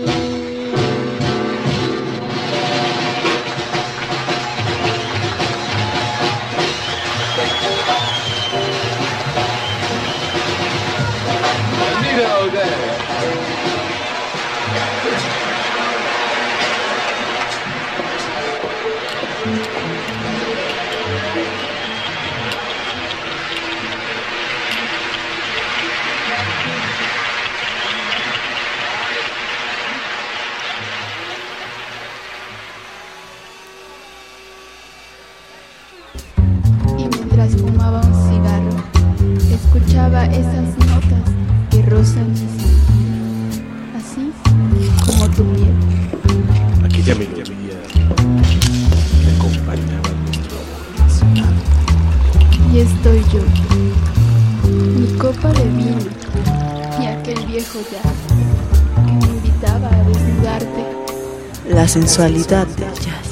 Y mientras fumaba un cigarro, escuchaba esas notas que rozan mi sentido, así como tu piel. Aquella melodía que acompañaba nuestro amor apasionado. Y estoy yo, mi copa de vino y aquel viejo jazz que me invitaba a desnudarte. La sensualidad del jazz.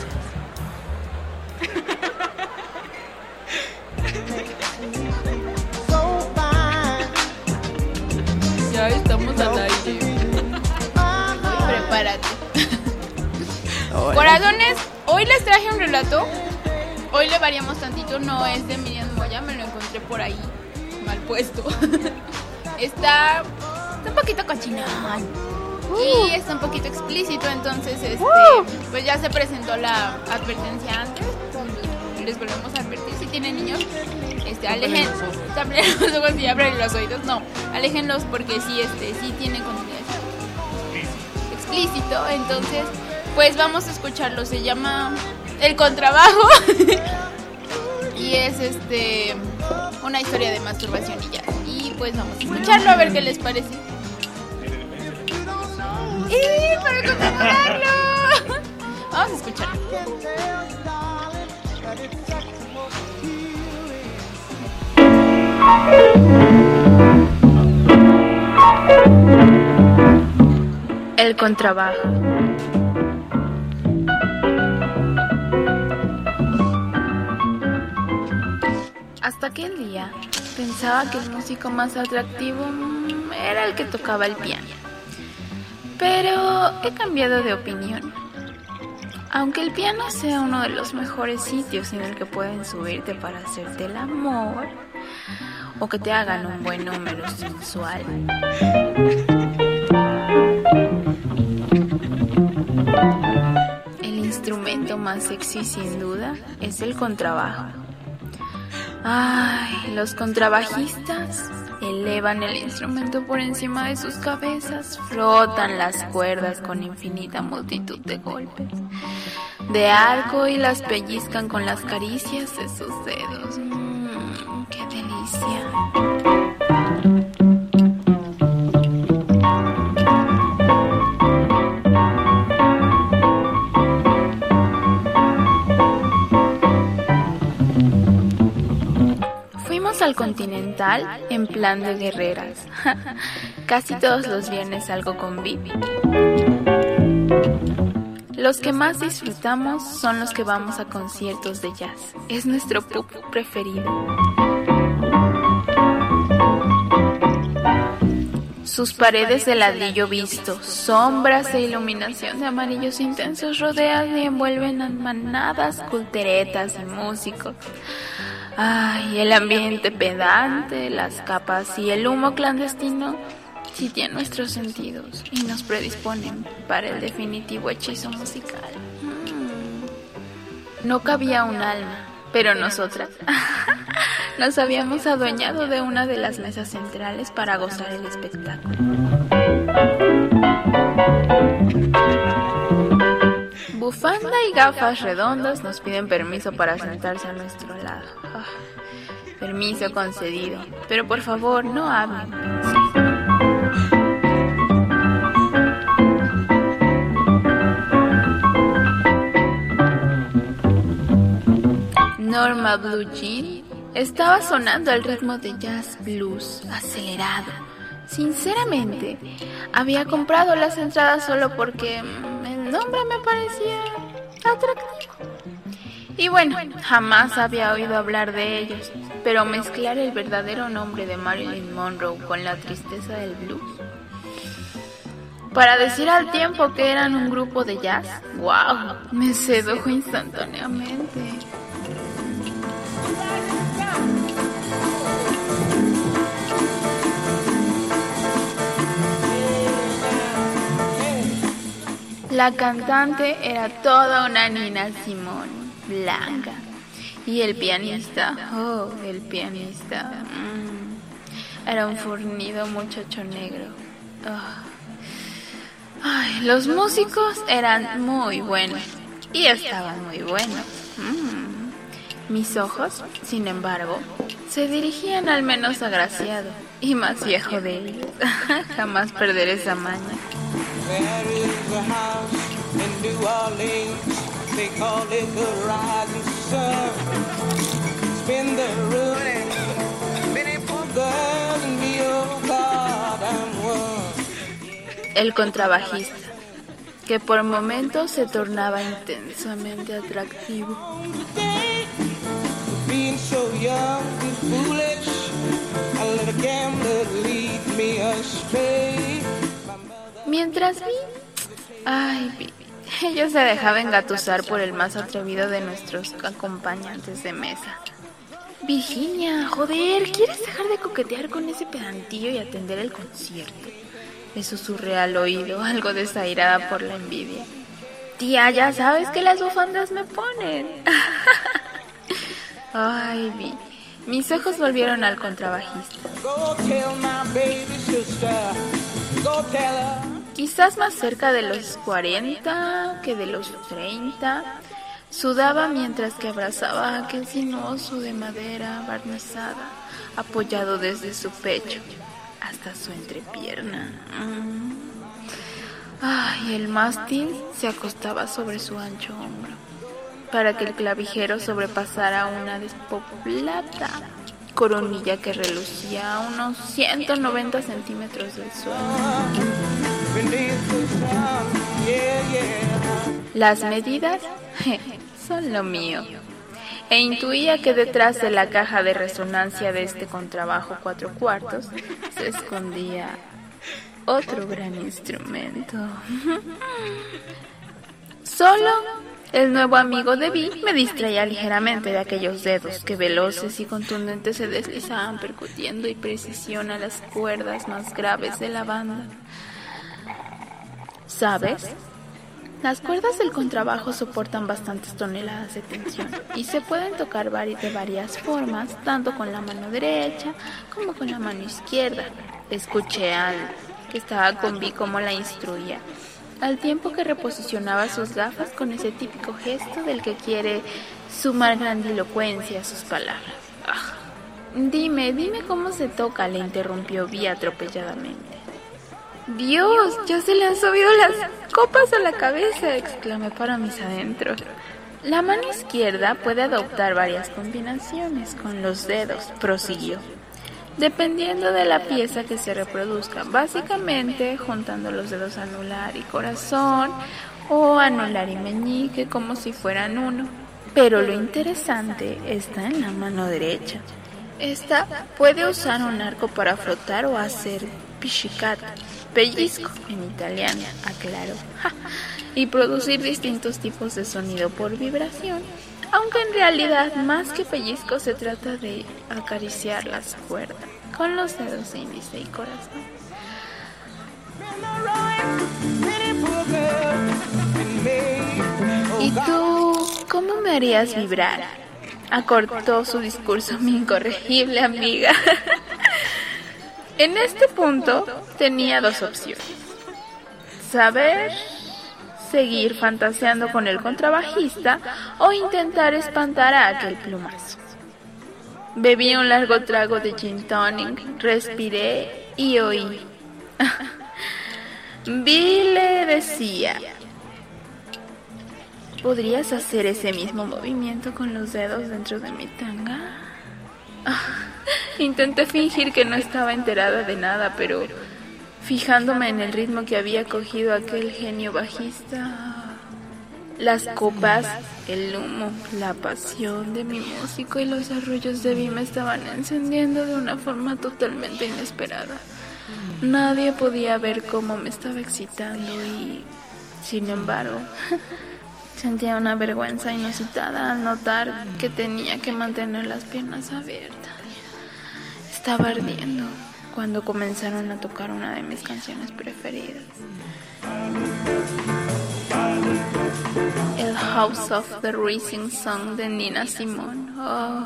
Ya estamos al aire. Prepárate. Hola. Corazones, hoy les traje un relato. Hoy le variamos tantito, no es de Miriam Moya, me lo encontré por ahí, mal puesto. Está, está un poquito cochinón y está un poquito explícito, entonces este, pues ya se presentó la advertencia antes. Les volvemos a advertir, si tienen niños, este, alejen, tapen los ojos y abren los oídos. No, aléjenlos porque sí, este, sí tienen contenido explícito. Entonces, pues vamos a escucharlo. Se llama El Contrabajo y es este una historia de masturbación y ya. Y pues vamos a escucharlo a ver qué les parece. ¡Y para conmemorarlo! Vamos a escucharlo. El contrabajo. Hasta aquel día pensaba que el músico más atractivo era el que tocaba el piano. Pero he cambiado de opinión. Aunque el piano sea uno de los mejores sitios en el que pueden subirte para hacerte el amor o que te hagan un buen número sensual. El instrumento más sexy sin duda es el contrabajo. Ay, los contrabajistas elevan el instrumento por encima de sus cabezas, frotan las cuerdas con infinita multitud de golpes de arco y las pellizcan con las caricias de sus dedos. Mmm, ¡qué delicia! Al Continental en plan de guerreras. Casi todos los viernes salgo con Vivi. Los que más disfrutamos son los que vamos a conciertos de jazz. Es nuestro pup preferido. Sus paredes de ladrillo visto, sombras e iluminación de amarillos intensos rodean y envuelven a manadas culteretas y músicos. Ay, el ambiente pedante, las capas y el humo clandestino sitian nuestros sentidos y nos predisponen para el definitivo hechizo musical. Mm. No cabía un alma, pero nosotras nos habíamos adueñado de una de las mesas centrales para gozar el espectáculo. Bufanda y gafas redondas nos piden permiso para sentarse a nuestro lado. Oh, permiso concedido, pero por favor no hablen. Norma Blue Jean estaba sonando al ritmo de jazz blues acelerado. Sinceramente, había comprado las entradas solo porque el nombre me parecía atractivo. Y bueno, jamás había oído hablar de ellos, pero mezclar el verdadero nombre de Marilyn Monroe con la tristeza del blues, para decir al tiempo que eran un grupo de jazz, wow, me sedujo instantáneamente. La cantante era toda una Nina Simone, blanca. Y el pianista, oh, el pianista, mmm, era un fornido muchacho negro. Oh. Ay, los músicos eran muy buenos y estaban muy buenos. Mm. Mis ojos, sin embargo, se dirigían al menos agraciado y más viejo de ellos. Jamás perderé esa maña. There is a house in New Orleans, they call it the rising sun. It's been the ruin, many poor girls and me, oh God, I'm one. El contrabajista, que por momentos se tornaba intensamente atractivo. Being so young and foolish, I let a gambler lead me astray. Mientras vi, ay, vi, ella se dejaba engatusar por el más atrevido de nuestros acompañantes de mesa. Virginia, joder, ¿quieres dejar de coquetear con ese pedantillo y atender el concierto? Le susurré al oído, algo desairada por la envidia. Tía, ya sabes que las bufandas me ponen. Ay, vi. Mis ojos volvieron al contrabajista. Quizás más cerca de los cuarenta que de los treinta, sudaba mientras que abrazaba a aquel sinuoso de madera barnizada, apoyado desde su pecho hasta su entrepierna. Mm. Ay, el mástil se acostaba sobre su ancho hombro, para que el clavijero sobrepasara una despoblada coronilla que relucía a unos ciento noventa centímetros del suelo. Las medidas son lo mío, e intuía que detrás de la caja de resonancia de este contrabajo cuatro cuartos se escondía otro gran instrumento. Solo el nuevo amigo de Vi me distraía ligeramente de aquellos dedos que veloces y contundentes se deslizaban percutiendo y precisión a las cuerdas más graves de la banda. ¿Sabes? Las cuerdas del contrabajo soportan bastantes toneladas de tensión y se pueden tocar de varias formas, tanto con la mano derecha como con la mano izquierda. Escuché al que estaba con Vi cómo la instruía, al tiempo que reposicionaba sus gafas con ese típico gesto del que quiere sumar grandilocuencia a sus palabras. Ah. Dime, dime cómo se toca, le interrumpió Vi atropelladamente. Dios, ya se le han subido las copas a la cabeza, exclamé para mis adentros. La mano izquierda puede adoptar varias combinaciones con los dedos, prosiguió, dependiendo de la pieza que se reproduzca, básicamente juntando los dedos anular y corazón o anular y meñique como si fueran uno. Pero lo interesante está en la mano derecha. Esta puede usar un arco para flotar o hacer pizzicato, pellizco en italiano, aclaro, y producir distintos tipos de sonido por vibración, aunque en realidad más que pellizco se trata de acariciar las cuerdas con los dedos índice y corazón. ¿Y tú cómo me harías vibrar? Acortó su discurso mi incorregible amiga. En este punto tenía dos opciones: saber seguir fantaseando con el contrabajista o intentar espantar a aquel plumazo. Bebí un largo trago de gin tonic, respiré y oí. Vi le decía: ¿podrías hacer ese mismo movimiento con los dedos dentro de mi tanga? Ah, intenté fingir que no estaba enterada de nada, pero fijándome en el ritmo que había cogido aquel genio bajista, las copas, el humo, la pasión de mi músico y los arroyos de vi me estaban encendiendo de una forma totalmente inesperada. Nadie podía ver cómo me estaba excitando y, sin embargo, sentía una vergüenza inusitada al notar que tenía que mantener las piernas abiertas. Estaba ardiendo cuando comenzaron a tocar una de mis canciones preferidas, el House of the Rising Sun de Nina Simone. Oh.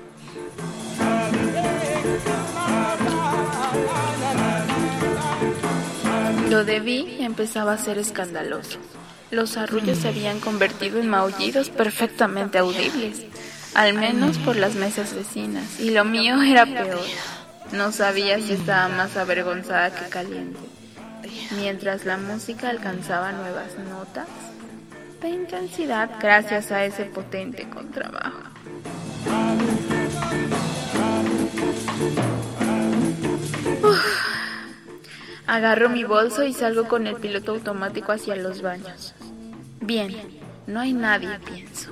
Lo de Vi empezaba a ser escandaloso. Los arrullos se habían convertido en maullidos perfectamente audibles, al menos por las mesas vecinas, y lo mío era peor. No sabía si estaba más avergonzada que caliente. Mientras la música alcanzaba nuevas notas de intensidad gracias a ese potente contrabajo. Uf. Agarro mi bolso y salgo con el piloto automático hacia los baños. Bien, no hay nadie, pienso.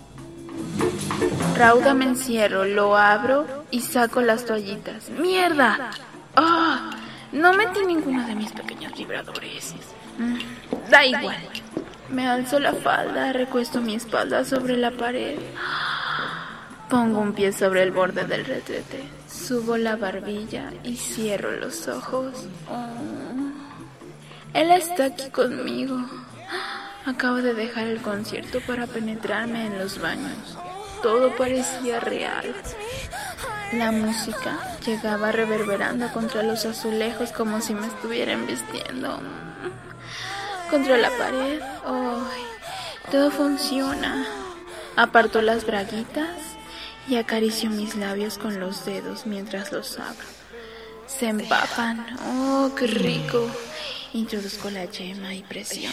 Rauda me encierro, lo abro y saco las toallitas. ¡Mierda! ¡Oh! No metí ninguno de mis pequeños vibradores. Mm, da igual. Me alzo la falda, recuesto mi espalda sobre la pared. Pongo un pie sobre el borde del retrete. Subo la barbilla y cierro los ojos. Oh, él está aquí conmigo. Acabo de dejar el concierto para penetrarme en los baños. Todo parecía real. La música llegaba reverberando contra los azulejos como si me estuvieran vistiendo. Contra la pared. Oh, todo funciona. Aparto las braguitas y acaricio mis labios con los dedos mientras los abro. Se empapan. ¡Oh, qué rico! Introduzco la yema y presiono.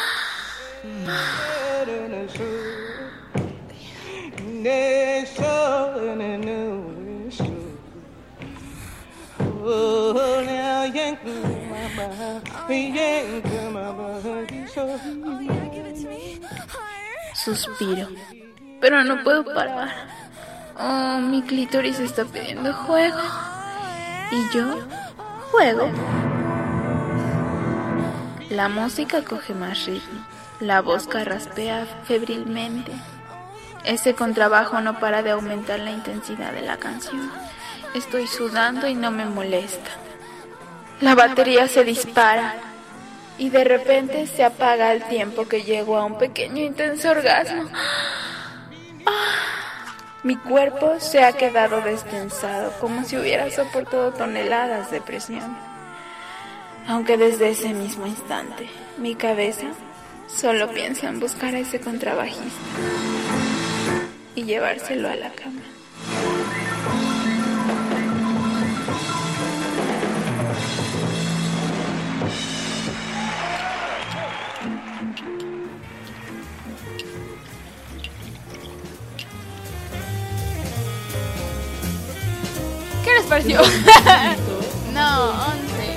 Suspiro, pero no puedo parar. Oh, mi clítoris está pidiendo juego. Y yo juego. La música coge más ritmo. La voz carraspea febrilmente. Ese contrabajo no para de aumentar la intensidad de la canción. Estoy sudando y no me molesta. La batería se dispara y de repente se apaga al tiempo que llego a un pequeño e intenso orgasmo. Ah, mi cuerpo se ha quedado destensado como si hubiera soportado toneladas de presión. Aunque desde ese mismo instante mi cabeza solo piensa en buscar a ese contrabajista y llevárselo a la cama. ¿Qué les pareció? No, once.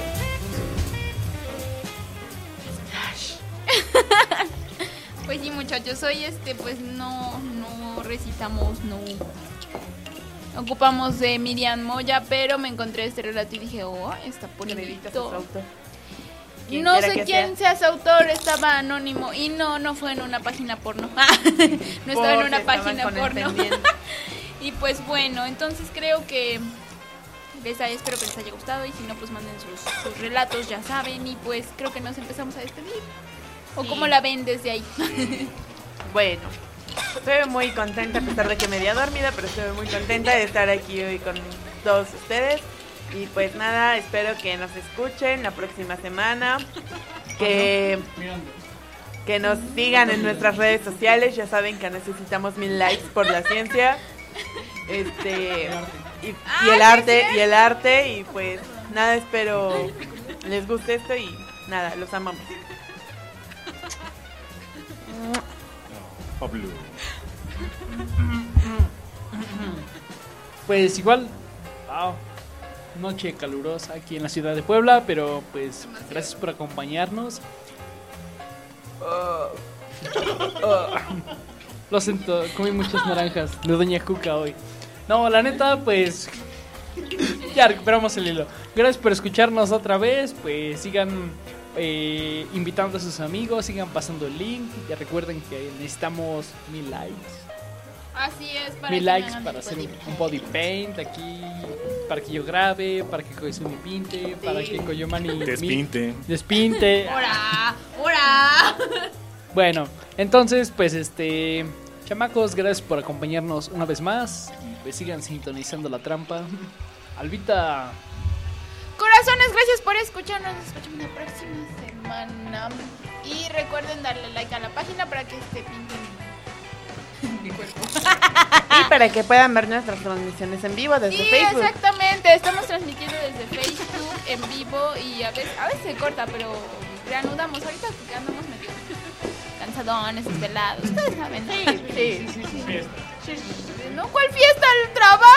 Pues sí, muchachos, hoy este pues no no recitamos, no ocupamos de Miriam Moya, pero me encontré este relato y dije, oh, está Necesitas su bonito. autor. Quien No quiera sé que quién sea. su autor, estaba anónimo y no, no fue en una página porno. no estaba en Porque una estaban página con el porno. pendiente. Y pues bueno, entonces creo que les haya, espero que les haya gustado y si no, pues manden sus, sus relatos, ya saben, y pues creo que nos empezamos a despedir. ¿O Sí. cómo la ven desde ahí? Bueno, estoy muy contenta a pesar de que me había dormida, pero estoy muy contenta de estar aquí hoy con todos ustedes. Y pues nada, espero que nos escuchen la próxima semana, que, que nos sigan en nuestras redes sociales, ya saben que necesitamos mil likes por la ciencia, este y, y el arte, y el arte, y pues nada, espero les guste esto y nada, los amamos. Pablo. Pues igual, wow, noche calurosa aquí en la ciudad de Puebla, pero pues gracias por acompañarnos. Lo siento, comí muchas naranjas de Doña Cuca hoy. No, la neta, pues ya recuperamos el hilo. Gracias por escucharnos otra vez, pues sigan eh, invitando a sus amigos, sigan pasando el link. Ya recuerden que necesitamos mil likes. Así es, para Mil que likes hagan para el hacer un, body un body paint aquí, para que yo grabe, para que Koizumi pinte, para que Koyomani Despinte. mi- despinte. ¡Hora! ¡Hora! Bueno, entonces pues este chamacos, gracias por acompañarnos una vez más y pues sigan sintonizando la trampa. Albita, Corazones, gracias por escucharnos. Nos escuchamos la próxima semana. Y recuerden darle like a la página para que se pinten mi cuerpo. Y para que puedan ver nuestras transmisiones en vivo desde Sí, Facebook. exactamente. Estamos transmitiendo desde Facebook en vivo y a veces, a veces se corta, pero reanudamos. Ahorita porque andamos medio cansadones, desvelados. Ustedes saben, ¿no? Sí, sí, sí. ¿No? ¿Cuál fiesta? ¡El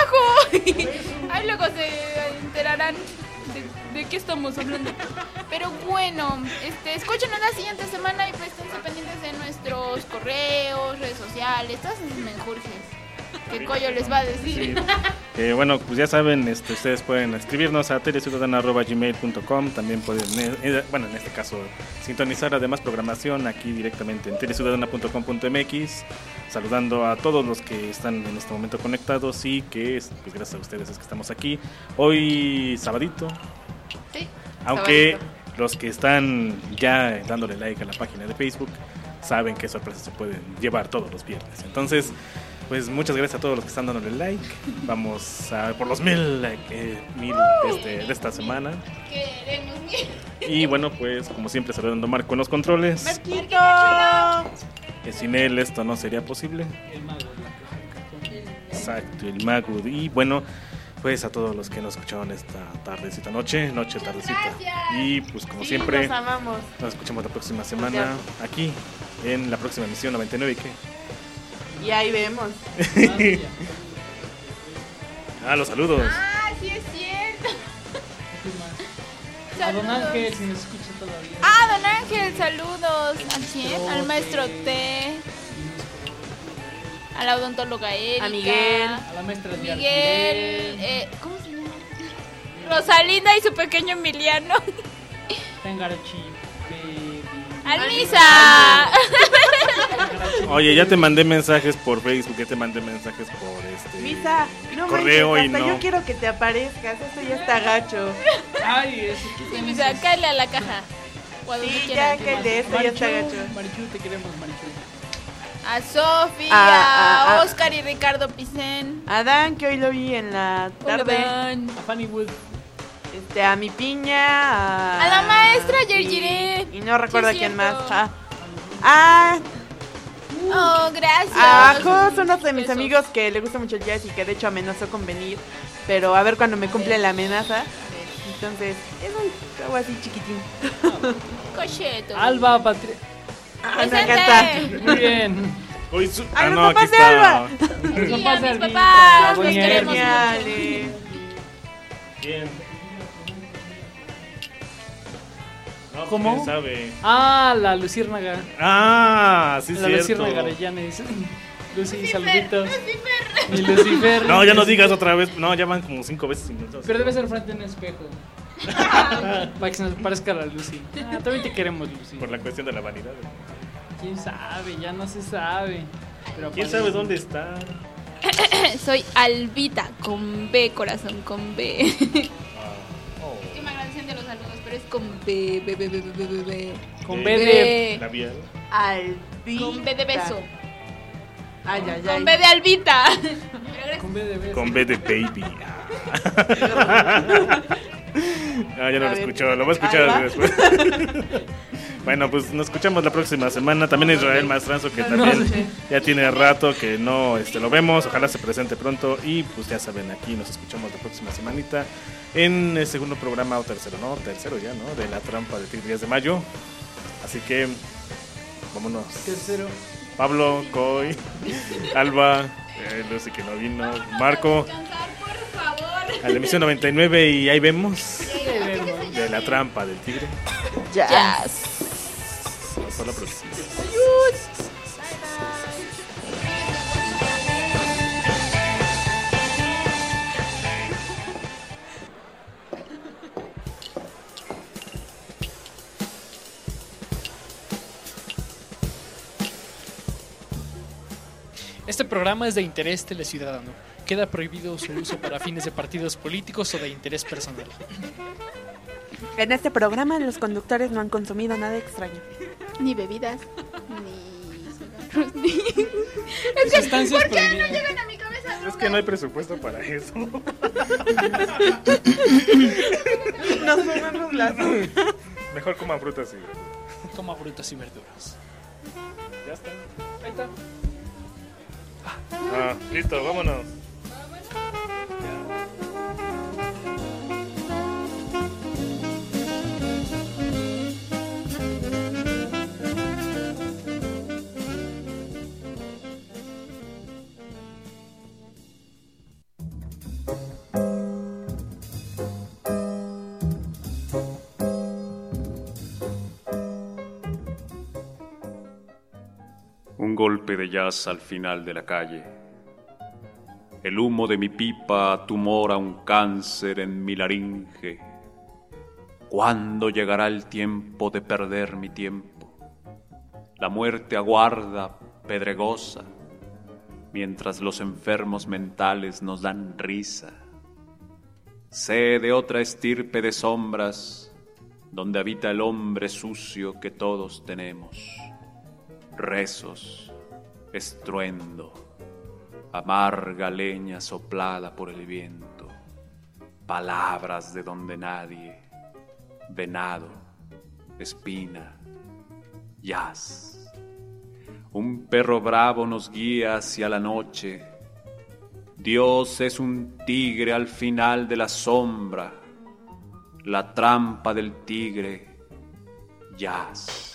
trabajo! Ahí luego se enterarán de, de qué estamos hablando. Pero bueno, este, escúchenos la siguiente semana y pues estén pendientes de nuestros correos, redes sociales, todas esas menjurjes que Coyo les va a decir. Sí. Eh, bueno, pues ya saben, este, ustedes pueden escribirnos a teleciudadana arroba gmail punto com. También pueden, eh, bueno, en este caso, sintonizar además programación aquí directamente en teleciudadana punto com punto m x. Saludando a todos los que están en este momento conectados y que, pues gracias a ustedes es que estamos aquí. Hoy, sabadito. Sí, Aunque sabadito. los que están ya dándole like a la página de Facebook saben qué sorpresas se pueden llevar todos los viernes. Entonces, pues muchas gracias a todos los que están dándole like. Vamos a por los mil, like, eh, mil este, de esta semana. Queremos bien. Y bueno, pues como siempre saludando a Marco en los controles. ¡Marquito! Que sin él esto no sería posible. Exacto, el mago. Y bueno, pues a todos los que nos escucharon esta tardecita noche, noche tardecita. Y pues como Sí, siempre, los amamos. nos escuchamos la próxima semana aquí en la próxima emisión noventa y nueve. ¿Y qué? Y ahí vemos. Ah, los saludos. Ah, sí es cierto. a Don Saludos. Ángel si nos escucha todavía. Ah, Don Ángel, saludos. ¿A quién? Al maestro T. A la odontóloga Erika. A Miguel. A la maestra de Miguel. Alquiler. Eh, ¿Cómo se llama? Rosalinda y su pequeño Emiliano. Tangarachi, baby. Al Misa. Oye, ya te mandé mensajes por Facebook, ya te mandé mensajes por este Misa, no correo manches, y hasta no. yo quiero que te aparezcas, eso ya está gacho. Ay, eso que Sí, Misa, cáele a la caja. O a donde Sí, quieran. ya que el de esto ya está gacho. Marichu, te queremos, Marichu. A Sofi, A- a- a a- Oscar y Ricardo Picén. Adán, que hoy lo vi en la tarde. Dan. A Fanny Wood. Este, a mi piña, a... A la maestra Yergiré. Y, y no recuerdo Sí, quién cierto. más. Ah, ah, Oh, gracias. a Jos, uno de mis Besos. amigos que le gusta mucho el jazz y que de hecho amenazó con venir. Pero a ver cuando me cumple la amenaza. Entonces, es un algo así chiquitín. Cocheto. Alba, Patri... Ah, no, Presente. acá está. Muy bien. Hoy su- ¡Ay, ah, los no, aquí papás de está. Alba! Sí, a mis Albita, papás, los Doña queremos Ermi. mucho. Geniales. Bien. No, ¿Cómo? ¿Quién sabe? Ah, la luciérnaga. Ah, sí, la cierto. luciérnaga Arellanes. Lucy, saluditos. Mi Lucifer. No, ya no digas otra vez. No, ya van como cinco veces. Pero debe ser frente a un espejo. Para que se nos parezca a la Lucy. Ah, también te queremos, Lucy. Por la cuestión de la vanidad. ¿Quién sabe? Ya no se sabe. Pero ¿quién sabe dónde está? Soy Albita, con B, corazón, con B. Ah, oh. Que me agradecen de los saludos, pero es con B, B, B, B, B, B, B. Con B de... Labial. Albita. Con B de beso. Ay, ay, ay. Con B de Albita. Con B de beso. Con B de baby. No, ya no lo escuchó, lo voy a escuchar después. Bueno, pues nos escuchamos la próxima semana. También Israel Mastranzo, que también ya tiene rato que no este, lo vemos. Ojalá se presente pronto. Y pues ya saben, aquí nos escuchamos la próxima semanita en el segundo programa, o tercero, ¿no? Tercero ya, ¿no? De La Trampa de Tigres de Mayo. Así que, vámonos. Tercero. Pablo, Coy, Alba, eh, Lucy que no vino, Marco. A la emisión noventa y nueve y ahí vemos de La Trampa del Tigre. Ya. Yes. Hasta la próxima. Este programa es de interés teleciudadano. Queda prohibido su uso para fines de partidos políticos o de interés personal. En este programa los conductores no han consumido nada extraño. Ni bebidas, ni cigarros, ni... Es que, Sustancias ¿por qué no prohibidas. llegan a mi cabeza? Es que no hay presupuesto para eso. No somos las... Mejor coman frutas y verduras. Coma frutas y verduras. Ya está. Ahí está. Ah, listo, vámonos. Un golpe de jazz al final de la calle. El humo de mi pipa tumora un cáncer en mi laringe. ¿Cuándo llegará el tiempo de perder mi tiempo? La muerte aguarda, pedregosa, mientras los enfermos mentales nos dan risa. Sé de otra estirpe de sombras, donde habita el hombre sucio que todos tenemos. Rezos, estruendo, amarga leña soplada por el viento, palabras de donde nadie, venado, espina, jazz. Un perro bravo nos guía hacia la noche. Dios es un tigre al final de la sombra, la trampa del tigre, jazz.